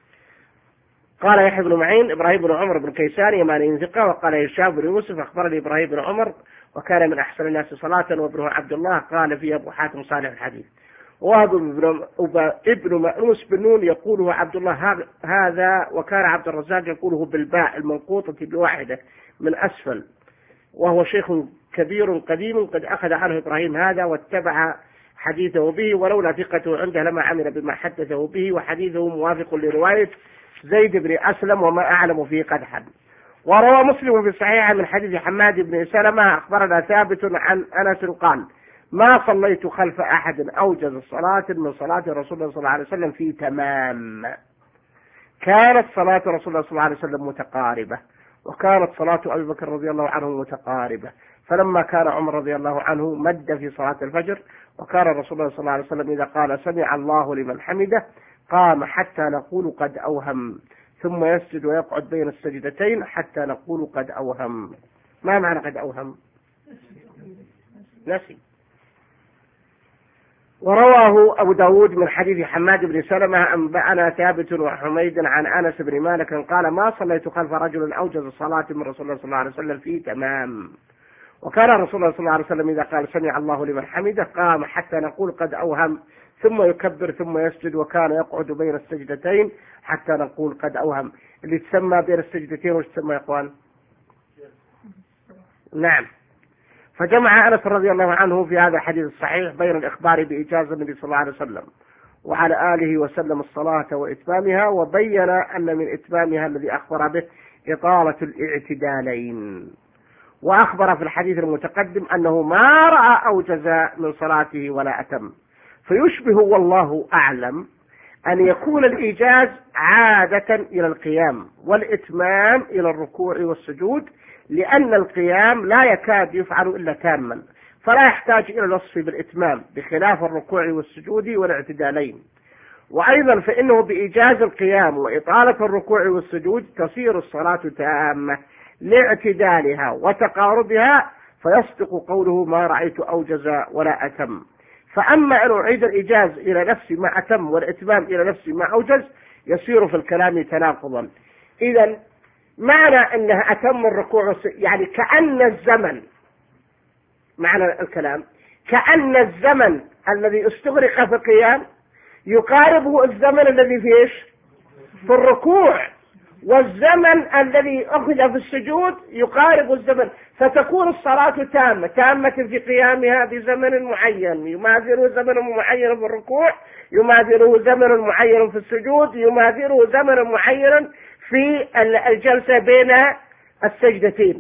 [SPEAKER 1] قال يحيى بن معين إبراهيم بن عمر بن كيسان يماني ثقة. وقال هشام بن يوسف أخبرني إبراهيم بن عمر وكان من أحسن الناس صلاة، وابنه عبد الله قال فيه أبو حاتم صالح الحديث. وهب ابن مأنوس بن نون يقوله عبد الله هذا، وكان عبد الرزاق يقوله بالباء المنقوطة بواحدة من أسفل، وهو شيخ كبير قديم قد أخذ عنه إبراهيم هذا واتبع حديثه به، ولولا ثقته عنده لما عمل بما حدثه به، وحديثه موافق لرواية زيد بن أسلم وما أعلم فيه قدحا. وروى مسلم في الصحيح من حديث حماد بن سلمة أخبرنا ثابت عن أنس قال ما صليت خلف أحد أوجز الصلاة من صلاة رسول الله صلى الله عليه وسلم في تمام. كانت صلاة رسول الله صلى الله عليه وسلم متقاربة، وكانت صلاة أبي بكر رضي الله عنه متقاربة، فلما كان عمر رضي الله عنه مد في صلاة الفجر، وكان رسول الله صلى الله عليه وسلم إذا قال سمع الله لمن حمده قام حتى نقول قد أوهم، ثم يسجد ويقعد بين السجدتين حتى نقول قد أوهم. ما معنى قد أوهم؟ نسي. ورواه أبو داود من حديث حماد بن سلمة أنبأنا ثابت وحميد عن أنس بن مالك قال ما صليت خلف رجل أوجز صلاة من رسول الله صلى الله عليه وسلم في تمام. وكان رسول الله صلى الله عليه وسلم إذا قال سمع الله لمن حمده قام حتى نقول قد أوهم، ثم يكبر ثم يسجد، وكان يقعد بين السجدتين حتى نقول قد أوهم. اللي تسمى بين السجدتين وش تسمى يا إخوان؟ نعم. فجمع أنس رضي الله عنه في هذا الحديث الصحيح بين الإخبار بإجازة النبي صلى الله عليه وسلم وعلى آله وسلم الصلاة وإتمامها، وبين أن من إتمامها الذي أخبر به إطالة الاعتدالين. وأخبر في الحديث المتقدم أنه ما رأى أوجز من صلاته ولا أتم، فيشبه والله أعلم أن يكون الإيجاز عادة إلى القيام والإتمام إلى الركوع والسجود، لأن القيام لا يكاد يفعل إلا تاما، فلا يحتاج إلى الوصف بالإتمام، بخلاف الركوع والسجود والاعتدالين. وأيضا فإنه بإيجاز القيام وإطالة الركوع والسجود تصير الصلاة تامة لاعتدالها وتقاربها، فيصدق قوله ما رأيت أوجز ولا أتم. فأما أن أعيد الإيجاز إلى نفس ما أتم والإتمام إلى نفس ما أوجز يصير في الكلام تناقضا. إذا معنى أنها أتم الركوع يعني كأن الزمن، معنى الكلام كأن الزمن الذي استغرق في القيام يقاربه الزمن الذي في إيش؟ في الركوع، والزمن الذي أخذ في السجود يقارب الزمن، فتكون الصلاة تامة تامة في قيامها بزمن معين يماثله زمن معين في الركوع، يماثله زمن معين في السجود، يماثله زمن معين في الجلسة بين السجدتين.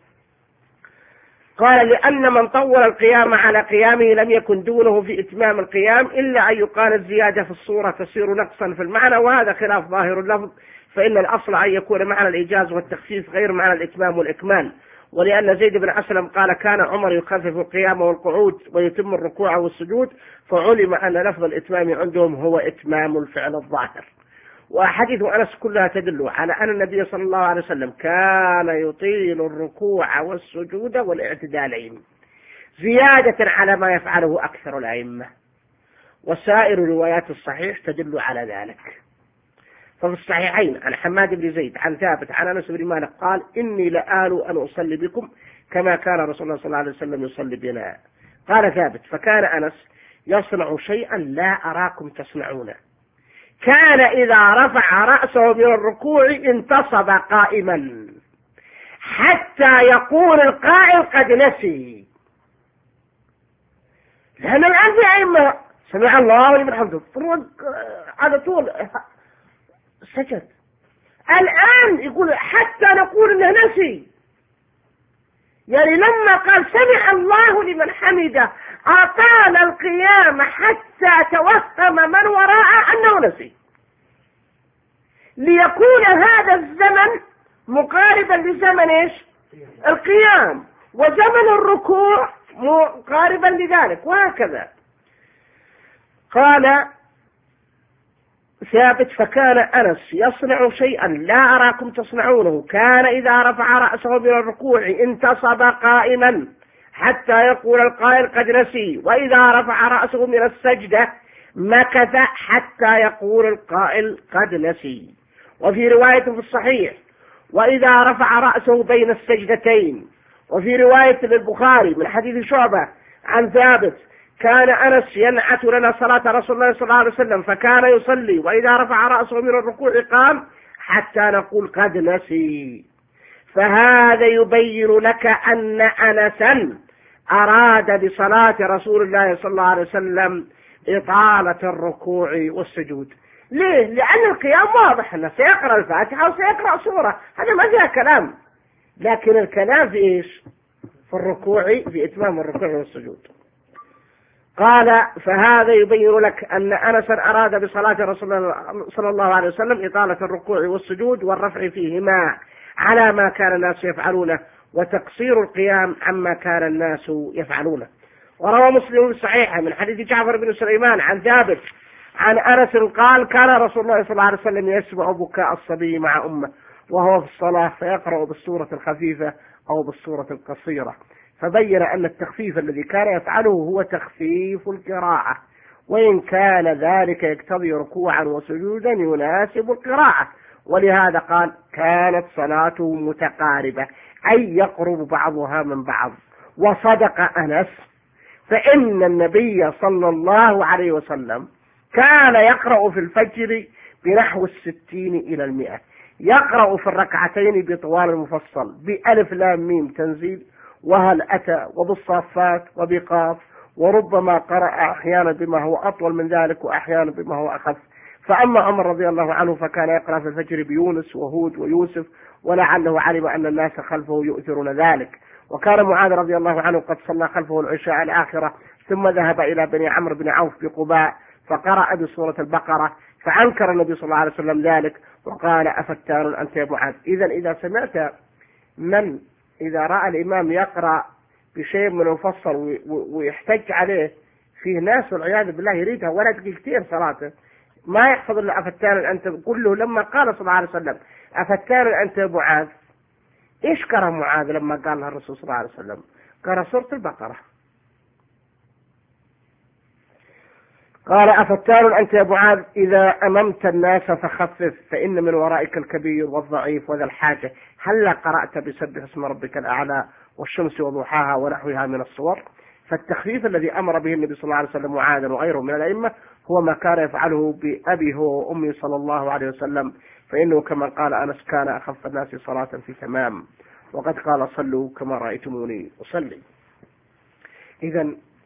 [SPEAKER 1] قال لأن من طول القيام على قيامه لم يكن دونه في إتمام القيام إلا أن يقال الزيادة في الصورة تصير نقصا في المعنى، وهذا خلاف ظاهر اللفظ، فإن الأصل أن يكون معنى الإيجاز والتخفيف غير معنى الإتمام والإكمال. ولأن زيد بن أسلم قال كان عمر يخفف القيام والقعود ويتم الركوع والسجود، فعلم أن لفظ الإتمام عندهم هو إتمام الفعل الظاهر. وأحاديث أنس كلها تدل على أن النبي صلى الله عليه وسلم كان يطيل الركوع والسجود والاعتدالين زيادة على ما يفعله أكثر الأئمة، وسائر روايات الصحيح تدل على ذلك. ففي الصحيحين عن حماد بن زيد عن ثابت عن أنس بن مالك قال إني لآل أن أصلي بكم كما كان رسول الله صلى الله عليه وسلم يصلي بنا. قال ثابت فكان أنس يصنع شيئا لا أراكم تصنعونه، كان إذا رفع رأسه من الركوع انتصب قائما حتى يقول القائل قد نسي. لأن الآن في أئمة سمع الله ولمن حمده على طول سجد، الآن يقول حتى نقول انه نسي، يعني لما قال سمع الله لمن حمده أطال القيام حتى توهم من وراءه أنه نسي، ليكون هذا الزمن مقاربا لزمن إيش؟ القيام، وزمن الركوع مقاربا لذلك، وهكذا. قال ثابت فكان أنس يصنع شيئا لا أراكم تصنعونه، كان إذا رفع رأسه من الركوع انتصب قائما حتى يقول القائل قد نسي، وإذا رفع رأسه من السجدة مكث حتى يقول القائل قد نسي. وفي رواية في الصحيح وإذا رفع رأسه بين السجدتين. وفي رواية للبخاري من حديث شعبة عن ثابت كان أنس ينعت لنا صلاة رسول الله صلى الله عليه وسلم فكان يصلي وإذا رفع رأسه من الركوع قام حتى نقول قد نسي. فهذا يبين لك أن أنسا أراد بصلاة رسول الله صلى الله عليه وسلم إطالة الركوع والسجود. ليه؟ لأن القيام واضح أنه سيقرأ الفاتحة وسيقرأ سورة، هذا ما فيها كلام، لكن الكلام في إيش؟ في الركوع، في إتمام الركوع والسجود. قال فهذا يبين لك أن أنسا أراد بصلاة رسول الله صلى الله عليه وسلم إطالة الركوع والسجود والرفع فيهما على ما كان الناس يفعلونه، وتقصير القيام عما كان الناس يفعلونه. وروى مسلم الصحيح من حديث جعفر بن سليمان عن ثابت عن أنس قال كان رسول الله صلى الله عليه وسلم يسمع بكاء الصبي مع أمه وهو في الصلاة فيقرأ بالسورة الخفيفة أو بالسورة القصيرة، فبين أن التخفيف الذي كان يفعله هو تخفيف القراءة، وإن كان ذلك يقتضي ركوعا وسجودا يناسب القراءة، ولهذا قال كانت صلاته متقاربة أي يقرب بعضها من بعض. وصدق أنس، فإن النبي صلى الله عليه وسلم كان يقرأ في الفجر بنحو الستين إلى المئة، يقرأ في الركعتين بطوال المفصل بألف لام ميم تنزيل وهل أتى وبالصافات وبقاف، وربما قرأ أحيانا بما هو أطول من ذلك وأحيانا بما هو أخف. فأما عمر رضي الله عنه فكان يقرأ في الفجر بيونس وهود ويوسف، ولعله علم أن الناس خلفه يؤثرون ذلك. وكان معاذ رضي الله عنه قد صلى خلفه العشاء الآخرة ثم ذهب إلى بني عمرو بن عوف بقباء فقرأ بسورة البقرة، فأنكر النبي صلى الله عليه وسلم ذلك وقال أفتان أنت يا معاذ. إذا إذا سمعت من إذا رأى الإمام يقرأ بشيء من المفصل ويحتج عليه، فيه ناس والعياذ بالله يريدها ولا تقي كثير صلاته، ما يحفظ إلا أفتان أنت. قل له لما قال صلى الله عليه وسلم أفتان أنت يا معاذ، إيش قرأ معاذ لما قال له الرسول صلى الله عليه وسلم؟ قرأ سورة البقرة. قال أفتان أنت يا معاذ إذا أممت الناس فخفف فإن من ورائك الكبير والضعيف وذا الحاجة، هل قرأت بسبح اسم ربك الأعلى والشمس وضحاها ونحوها من الصور؟ فالتخفيف الذي أمر به النبي صلى الله عليه وسلم معاذا وغيره من الأئمة هو ما كان يفعله بأبي هو وأمي صلى الله عليه وسلم، فإنه كما قال أنس كان أخف الناس صلاة في تمام، وقد قال صلوا كما رأيتموني أصلي. إذا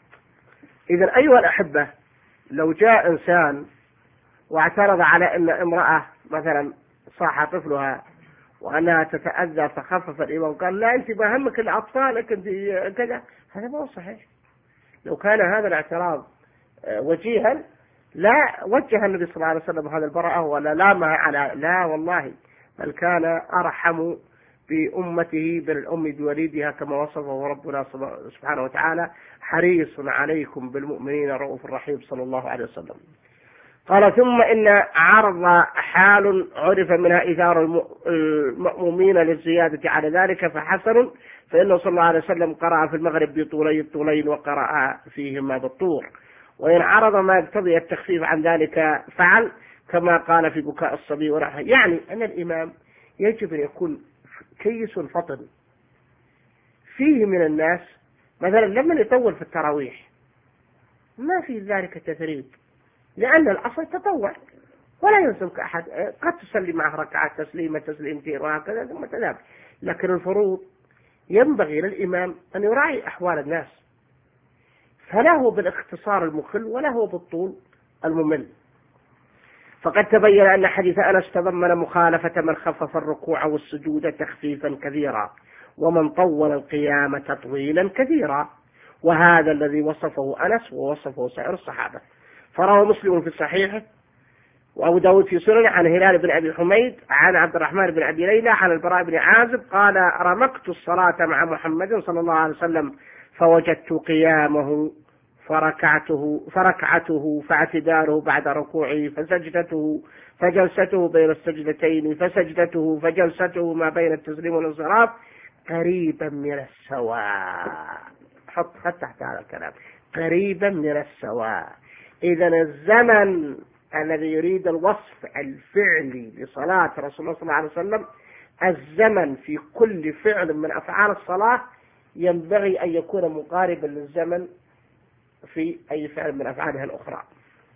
[SPEAKER 1] إذا أيها الأحبة، لو جاء إنسان واعترض على أن امرأة مثلا صاح طفلها وأنها تتأذى فخفف الإمام وقال لا أنت ما همك الأطفال أنت كذا، هذا ما هو صحيح. لو كان هذا الاعتراض وجيها لا وجه النبي صلى الله عليه وسلم هذا البراءة ولا لامها على، لا والله، بل كان أرحم بأمته بالأم بوليدها كما وصفه ربنا سبحانه وتعالى حريص عليكم بالمؤمنين رؤوف رحيم صلى الله عليه وسلم. قال ثم إن عرض حال عرف منها إثار المأمومين للزيادة على ذلك فحسن، فإنه صلى الله عليه وسلم قرأ في المغرب بطولي الطولين وقرأ فيهما بالطور، وإن عرض ما يقتضي التخفيف عن ذلك فعل كما قال في بكاء الصبي ونحوه. يعني أن الإمام يجب أن يكون كيس فطن. فيه من الناس مثلا لما يطول في التراويح ما في ذلك تثريب، لأن الأصل تطوع ولا يلزمك أحد، قد تصلي معه ركعات تسليمة تسليمتين وهكذا ثم تذهب، لكن الفروض ينبغي للإمام أن يراعي أحوال الناس، فلا هو بالاختصار المخل ولا هو بالطول الممل. فقد تبين أن حديث أنس تضمن مخالفة من خفف الركوع والسجود تخفيفا كثيرا ومن طول القيام تطويلا كثيرا، وهذا الذي وصفه أنس ووصفه سائر الصحابة. فروى مسلم في صحيحه وأبو داود في سننه عن هلال بن أبي حميد عن عبد الرحمن بن أبي ليلى عن البراء بن عازب قال رمقت الصلاة مع محمد صلى الله عليه وسلم فوجدت قيامه فركعته فركعته فاعتداله بعد ركوعه فسجدته فجلسته بين السجدتين فسجدته فجلسته ما بين التسليم والانصراف قريبا من السواء. حط خط تحت هذا الكلام، قريبا من السواء. إذا الزمن الذي يريد الوصف الفعلي لصلاة رسول الله صلى الله عليه وسلم، الزمن في كل فعل من أفعال الصلاة ينبغي أن يكون مقاربا للزمن في أي فعل من أفعالها الأخرى.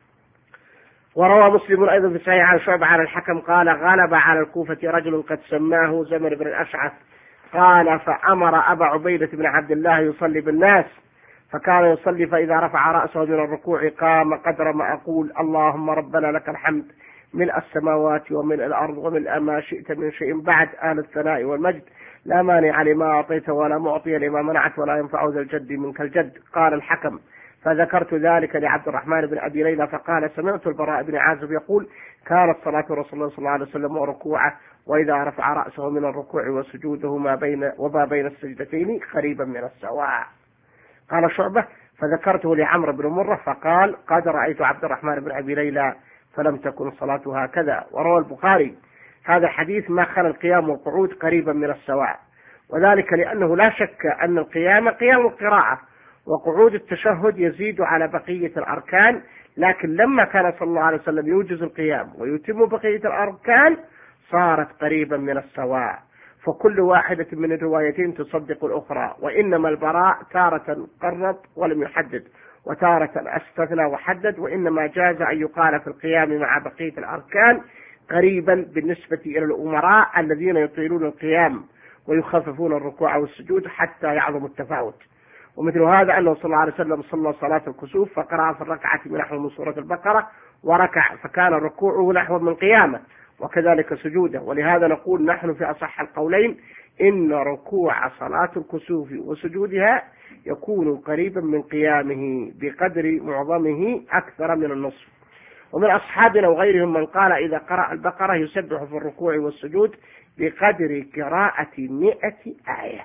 [SPEAKER 1] وروى مسلم أيضا في صحيح عن شعبة عن الحكم قال غلب على الكوفة رجل قد سماه زمر بن الأشعث قال فأمر أبا عبيدة بن عبد الله يصلي بالناس، فكان يصلي فإذا رفع رأسه من الركوع قام قدر ما أقول اللهم ربنا لك الحمد ملء السماوات وملء الأرض وملء ما شئت من شيء بعد آل الثناء والمجد لا مانع لما أعطيت ولا معطي لما منعت ولا ينفع ذا الجد منك الجد. قال الحكم فذكرت ذلك لعبد الرحمن بن أبي ليلى فقال سمعت البراء بن عازب يقول كانت صلاة رسول الله صلى الله عليه وسلم وركوعه وإذا رفع رأسه من الركوع وسجوده ما بين وما بين السجدتين قريبا من السواء. قال شعبة فذكرته لعمرو بن مرة فقال قد رأيت عبد الرحمن بن أبي ليلى فلم تكن صلاته هكذا. وروى البخاري هذا حديث ما خلا القيام والقعود قريبا من السواء، وذلك لأنه لا شك أن القيام قيام القراءة وقعود التشهد يزيد على بقية الأركان، لكن لما كان صلى الله عليه وسلم يوجز القيام ويتم بقية الأركان صارت قريبا من السواء، فكل واحدة من الروايتين تصدق الأخرى. وإنما البراء تارة قرب ولم يحدد وتارة استثنى وحدد، وإنما جاز أن يقال في القيام مع بقية الأركان قريبا بالنسبة إلى الأمراء الذين يطيلون القيام ويخففون الركوع والسجود حتى يعظم التفاوت. ومثل هذا أنه صلى الله عليه وسلم صلى صلاة الكسوف فقرأ في الركعة نحو من سورة البقرة وركع فكان ركوعه نحو من قيامه وكذلك سجوده. ولهذا نقول نحن في أصح القولين إن ركوع صلاة الكسوف وسجودها يكون قريبا من قيامه بقدر معظمه أكثر من النصف. ومن أصحابنا وغيرهم من قال إذا قرأ البقرة يسبح في الركوع والسجود بقدر قراءة مئة آية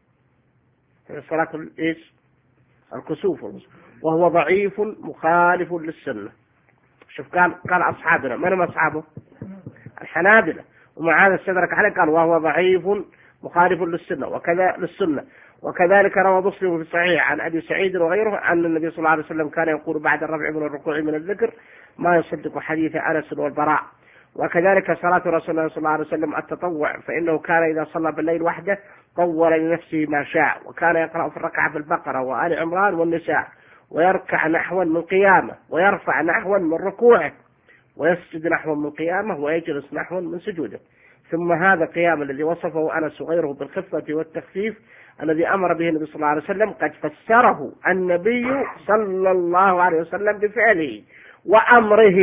[SPEAKER 1] في صلاة الكسوف، وهو ضعيف مخالف للسنة. شوف قال قال أصحابنا، من هم أصحابه؟ الحنابلة. ومع هذا استدرك عليه قال وهو ضعيف مخالف للسنة وكذا للسنة. وكذلك روى مسلم في الصحيح عن أبي سعيد وغيره أن النبي صلى الله عليه وسلم كان يقول بعد الرفع من الركوع من الذكر ما يصدق حديث أنس والبراء. وكذلك صلاة رسول الله صلى الله عليه وسلم التطوع، فإنه كان إذا صلى بالليل وحده طول لنفسه ما شاء، وكان يقرأ في الركعة في البقرة وآل عمران والنساء، ويركع نحوا من قيامه، ويرفع نحوا من ركوعه، ويسجد نحوا من قيامه، ويجلس نحوا من سجوده. ثم هذا القيام الذي وصفه أنس وغيره بالخفة والتخفيف الذي أمر به النبي صلى الله عليه وسلم قد فسره النبي صلى الله عليه وسلم بفعله وأمره،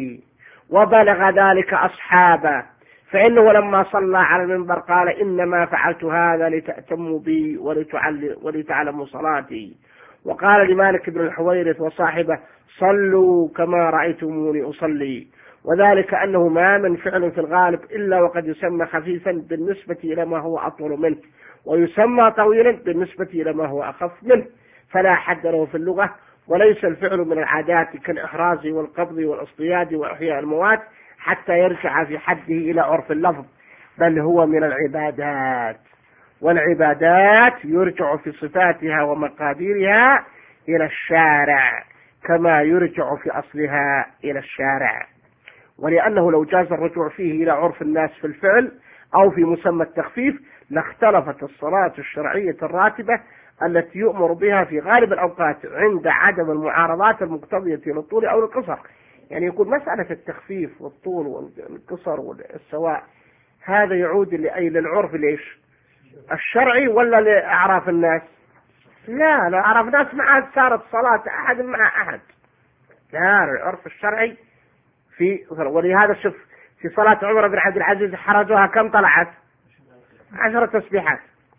[SPEAKER 1] وبلغ ذلك أصحابه، فإنه لما صلى على المنبر قال إنما فعلت هذا لتأتموا بي ولتعلموا صلاتي. وقال لمالك بن الحويرث وصاحبه صلوا كما رأيتموني أصلي، وذلك أنه ما من فعل في الغالب إلا وقد يسمى خفيفا بالنسبة إلى ما هو أطول منه، ويسمى طويلا بالنسبة إلى ما هو أخف منه، فلا حد له في اللغة. وليس الفعل من العادات كالإحراز والقبض والاصطياد وإحياء الموات حتى يرجع في حده إلى عرف اللفظ، بل هو من العبادات، والعبادات يرجع في صفاتها ومقاديرها إلى الشارع كما يرجع في أصلها إلى الشارع. ولأنه لو جاز الرجوع فيه إلى عرف الناس في الفعل أو في مسمى التخفيف لاختلفت الصلاة الشرعية الراتبة التي يؤمر بها في غالب الأوقات عند عدم المعارضات المقتضية للطول أو القصر. يعني يكون مسألة التخفيف والطول والقصر والسواء هذا يعود لأي للعرف ليش الشرعي ولا لأعراف الناس؟ لا لأعراف الناس مع صارت صلاة أحد مع أحد، لا العرف الشرعي في. ولهذا شوف في صلاة عمر بن عبد العزيز حرجوها كم طلعت؟ عشرة تسبيحات.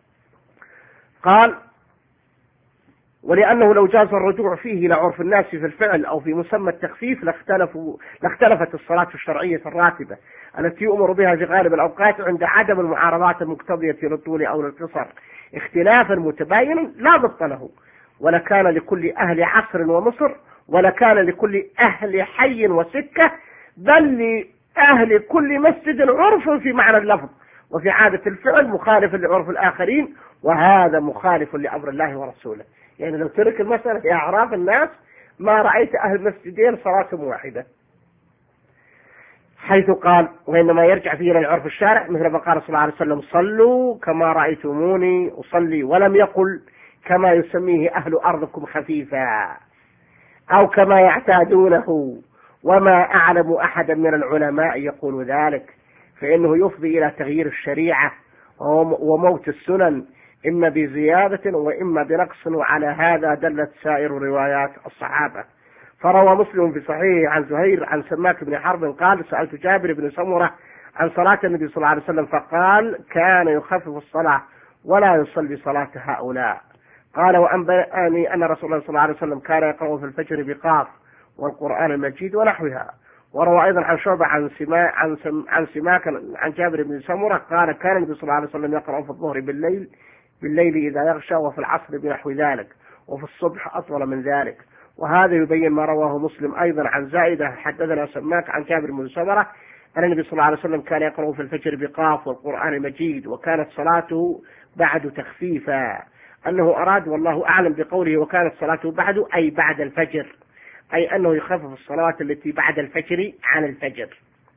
[SPEAKER 1] قال ولأنه لو جاز الرجوع فيه إلى عرف الناس في الفعل أو في مسمى التخفيف لاختلفوا لاختلفت الصلاة الشرعية الراتبة التي يؤمر بها في غالب الأوقات عند عدم المعارضات المقتضية للطول أو للقصر اختلافا متباينا لا ضبط له، ولكان لكل أهل عصر ومصر، ولكان لكل أهل حي وسكة، بل لأهل كل مسجد عرف في معنى اللفظ وفي عادة الفعل مخالف لعرف الآخرين، وهذا مخالف لأمر الله ورسوله. يعني لو ترك المسألة في أعراف الناس ما رأيت أهل مسجدين صلاتهم واحدة، حيث قال وإنما يرجع فيه إلى العرف الشارع مثل ما قال صلى الله عليه وسلم صلوا كما رأيتموني أصلي، ولم يقل كما يسميه أهل أرضكم خفيفا أو كما يعتادونه، وما أعلم أحدا من العلماء يقول ذلك، فإنه يفضي إلى تغيير الشريعة وموت السنن إما بزيادة وإما بنقص، وعلى هذا دلت سائر روايات الصحابة. فروى مسلم في صحيح عن زهير عن سماك بن حرب قال سألت جابر بن سمرة عن صلاة النبي صلى الله عليه وسلم فقال كان يخفف الصلاة ولا يصلي صلاة هؤلاء. قال وأنبأني أن رسول الله صلى الله عليه وسلم كان يقرأ في الفجر بقاف والقرآن المجيد ونحوها. وروى أيضا عن شعبة عن سماك عن, سم عن سماك عن جابر بن سمرة قال كان النبي صلى الله عليه وسلم يقرأ في الظهر بالليل بالليل إذا يغشى، وفي العصر بنحو ذلك، وفي الصبح أطول من ذلك. وهذا يبين ما رواه مسلم أيضا عن زائدة حدثنا سماك عن جابر بن سمرة أن النبي صلى الله عليه وسلم كان يقرأ في الفجر بقاف والقرآن المجيد، وكانت صلاته بعد تخفيفا، أنه أراد والله أعلم بقوله وكانت صلاته بعد أي بعد الفجر، أي أنه يخفف الصلاة التي بعد الفجر عن الفجر،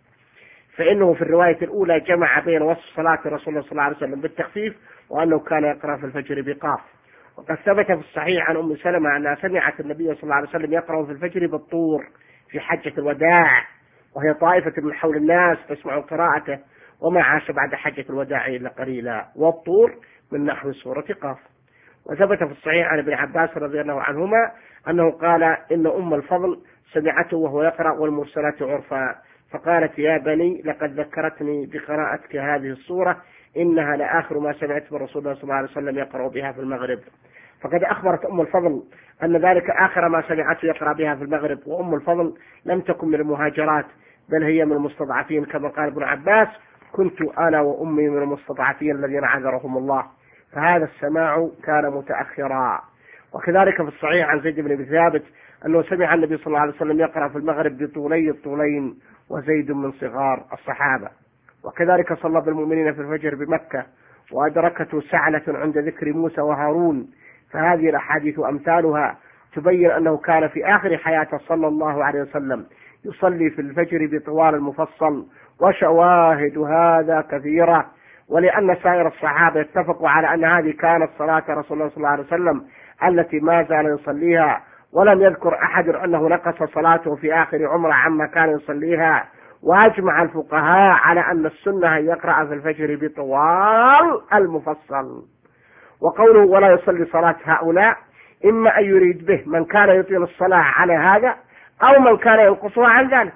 [SPEAKER 1] فإنه في الرواية الأولى جمع بين وصف صلاة رسول الله صلى الله عليه وسلم بالتخفيف وأنه كان يقرأ في الفجر بقاف. وقد ثبت في الصحيح عن أم سلمة أنها سمعت النبي صلى الله عليه وسلم يقرأ في الفجر بالطور في حجة الوداع، وهي طائفة من حول الناس تسمع قراءته، وما عاش بعد حجة الوداع إلا قليلا، والطور من نحو سورة قاف. وثبت في الصحيح عن ابن عباس رضي الله عنهما أنه قال إن أم الفضل سمعته وهو يقرأ والمرسلات عرفا، فقالت يا بني لقد ذكرتني بقراءتك هذه الصورة إنها لآخر ما سمعت من رسول الله صلى الله عليه وسلم يقرأ بها في المغرب. فقد أخبرت أم الفضل أن ذلك آخر ما سمعته يقرأ بها في المغرب، وأم الفضل لم تكن من المهاجرات بل هي من المستضعفين، كما قال ابن عباس كنت أنا وأمي من المستضعفين الذين عذرهم الله، فهذا السماع كان متأخرا. وكذلك في الصحيح عن زيد بن ثابت أنه سمع النبي صلى الله عليه وسلم يقرأ في المغرب بطولي الطولين وزيد من صغار الصحابة. وكذلك صلى بالمؤمنين في الفجر بمكة وأدركته سعلة عند ذكر موسى وهارون. فهذه الأحاديث أمثالها تبين أنه كان في آخر حياته صلى الله عليه وسلم يصلي في الفجر بطوال المفصل، وشواهد هذا كثيرة. ولأن سائر الصحابة اتفقوا على أن هذه كانت صلاة رسول الله صلى الله عليه وسلم التي ما زال يصليها، ولم يذكر أحد أنه نقص صلاته في آخر عمره عما كان يصليها. وأجمع الفقهاء على أن السنة أن يقرأ في الفجر بطوال المفصل. وقوله ولا يصلي صلاة هؤلاء إما أن يريد به من كان يطيل الصلاة على هذا أو من كان ينقصها عن ذلك،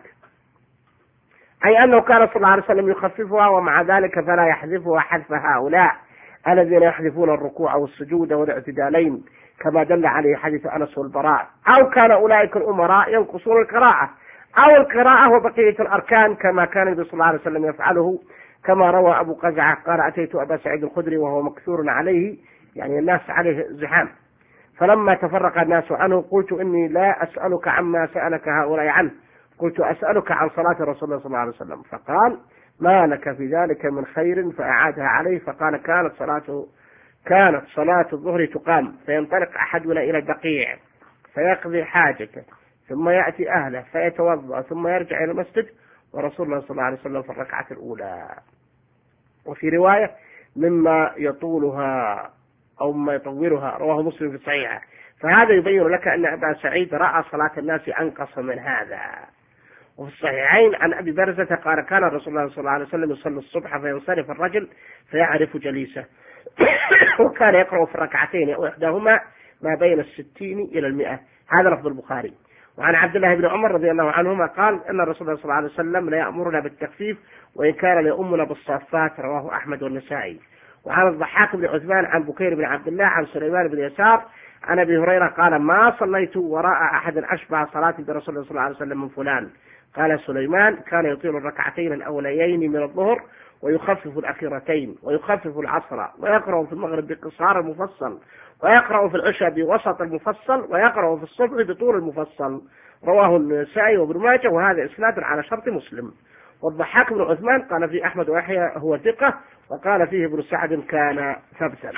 [SPEAKER 1] أي أنه كان صلى الله عليه وسلم يخففها، ومع ذلك فلا يحذفها حذف هؤلاء الذين يحذفون الركوع والسجود والاعتدالين كما دل عليه حديث أنس والبراء، أو كان أولئك الأمراء ينقصون القراءة أو القراءة وبقية الأركان كما كان النبي صلى الله عليه وسلم يفعله، كما روى أبو قزعة قال أتيت أبا سعيد الخدري وهو مكثور عليه، يعني الناس عليه زحام، فلما تفرق الناس عنه قلت إني لا أسألك عما سألك هؤلاء عنه، قلت أسألك عن صلاة رسول الله صلى الله عليه وسلم. فقال ما لك في ذلك من خير، فأعادها عليه فقال كانت صلاة كانت صلاة الظهر تقام فينطلق أحدنا إلى البقيع فيقضي حاجته ثم يأتي أهله فيتوضأ ثم يرجع إلى المسجد ورسول الله صلى الله عليه وسلم في الركعة الأولى. وفي رواية مما يطولها أو ما يطولها رواه مسلم في صحيحه. فهذا يبين لك أن أبا سعيد رأى صلاة الناس أنقص من هذا. وفي الصحيحين عن أبي برزة قال كان رسول الله صلى الله عليه وسلم يصلي الصبح فينصرف الرجل فيعرف جليسه وكان يقرأ في الركعتين أو إحداهما ما بين الستين إلى المئة. هذا لفظ البخاري. وعن عبد الله بن عمر رضي الله عنهما قال إن الرسول صلى الله عليه وسلم لا يأمرنا بالتخفيف وإن كان ليؤمنا بالصافات، رواه أحمد والنسائي. وعن الضحاك بن عثمان عن بكير بن عبد الله عن سليمان بن يسار عن أبي هريرة قال ما صليت وراء أحد أشبه صلاة برسول الله صلى الله عليه وسلم من فلان. قال سليمان كان يطيل الركعتين الأوليين من الظهر ويخفف الأخيرتين ويخفف العصر ويقرأ في المغرب بقصار المفصل ويقرأ في العشاء بوسط المفصل ويقرأ في الصبح بطول المفصل. رواه النسائي وابن ماجه وهذا إسناد على شرط مسلم. والضحاك بن عثمان قال في أحمد ويحيى هو ثقة وقال فيه ابن سعد كان ثبتا.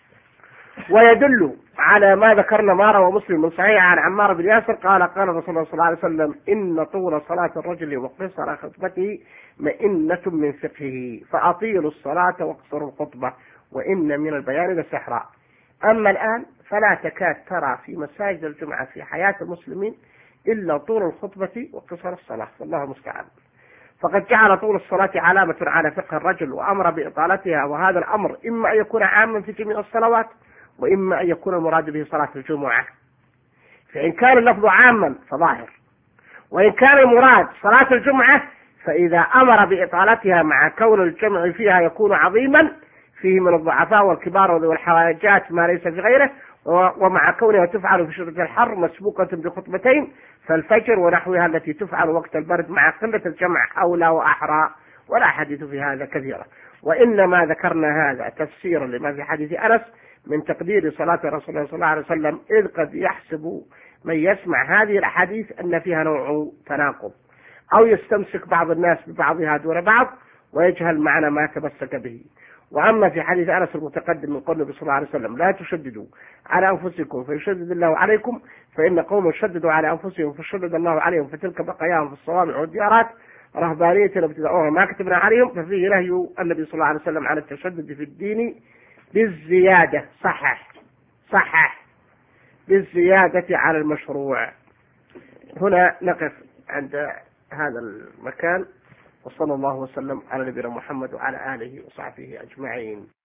[SPEAKER 1] ويدل على ما ذكرنا ما روى مسلم من صحيح عن عمار بن ياسر قال قال رسول الله صلى الله عليه وسلم إن طول صلاة الرجل وقصر خطبته مئنة من فقهه فأطيلوا الصلاة واقصروا الخطبة وإن من البيان لسحرا. أما الآن فلا تكاد ترى في مساجد الجمعة في حياة المسلمين إلا طول الخطبة وقصر الصلاة، والله المستعان. فقد جعل طول الصلاة علامة على فقه الرجل وأمر بإطالتها، وهذا الأمر إما أن يكون عاما في جميع الصلوات وإما أن يكون المراد به صلاة الجمعة. فإن كان اللفظ عاما فظاهر، وإن كان المراد صلاة الجمعة فإذا أمر بإطالتها مع كون الجمع فيها يكون عظيما فيه من الضعفاء والكبار وذوي الحوائجات ما ليس في غيره، ومع كونها تفعل في شدة الحر مسبوقة بخطبتين فالفجر ونحوها التي تفعل وقت البرد مع قلة الجمع أولى وأحرى، ولا حديث في هذا كثيرا. وإنما ذكرنا هذا تفسيرا لما في حديث أنس من تقدير صلاة رسول الله صلى الله عليه وسلم، إذ قد يحسب من يسمع هذه الأحاديث أن فيها نوع تناقض أو يستمسك بعض الناس ببعضها دون بعض ويجهل معنى ما تمسك به. وأما في حديث أنس المتقدم من قول النبي صلى الله عليه وسلم لا تشددوا على أنفسكم فيشدد الله عليكم فإن قوم شددوا على أنفسهم فشدد الله عليهم فتلك بقاياهم في الصوامع والديارات رهبانية ابتدعوها ما كتبنا عليهم. ففيه نهي النبي صلى الله عليه وسلم عن التشدد في الدين بالزيادة، صحح صحح بالزيادة على المشروع. هنا نقف عند هذا المكان، وصلى الله وسلم على نبينا محمد وعلى آله وصحبه أجمعين.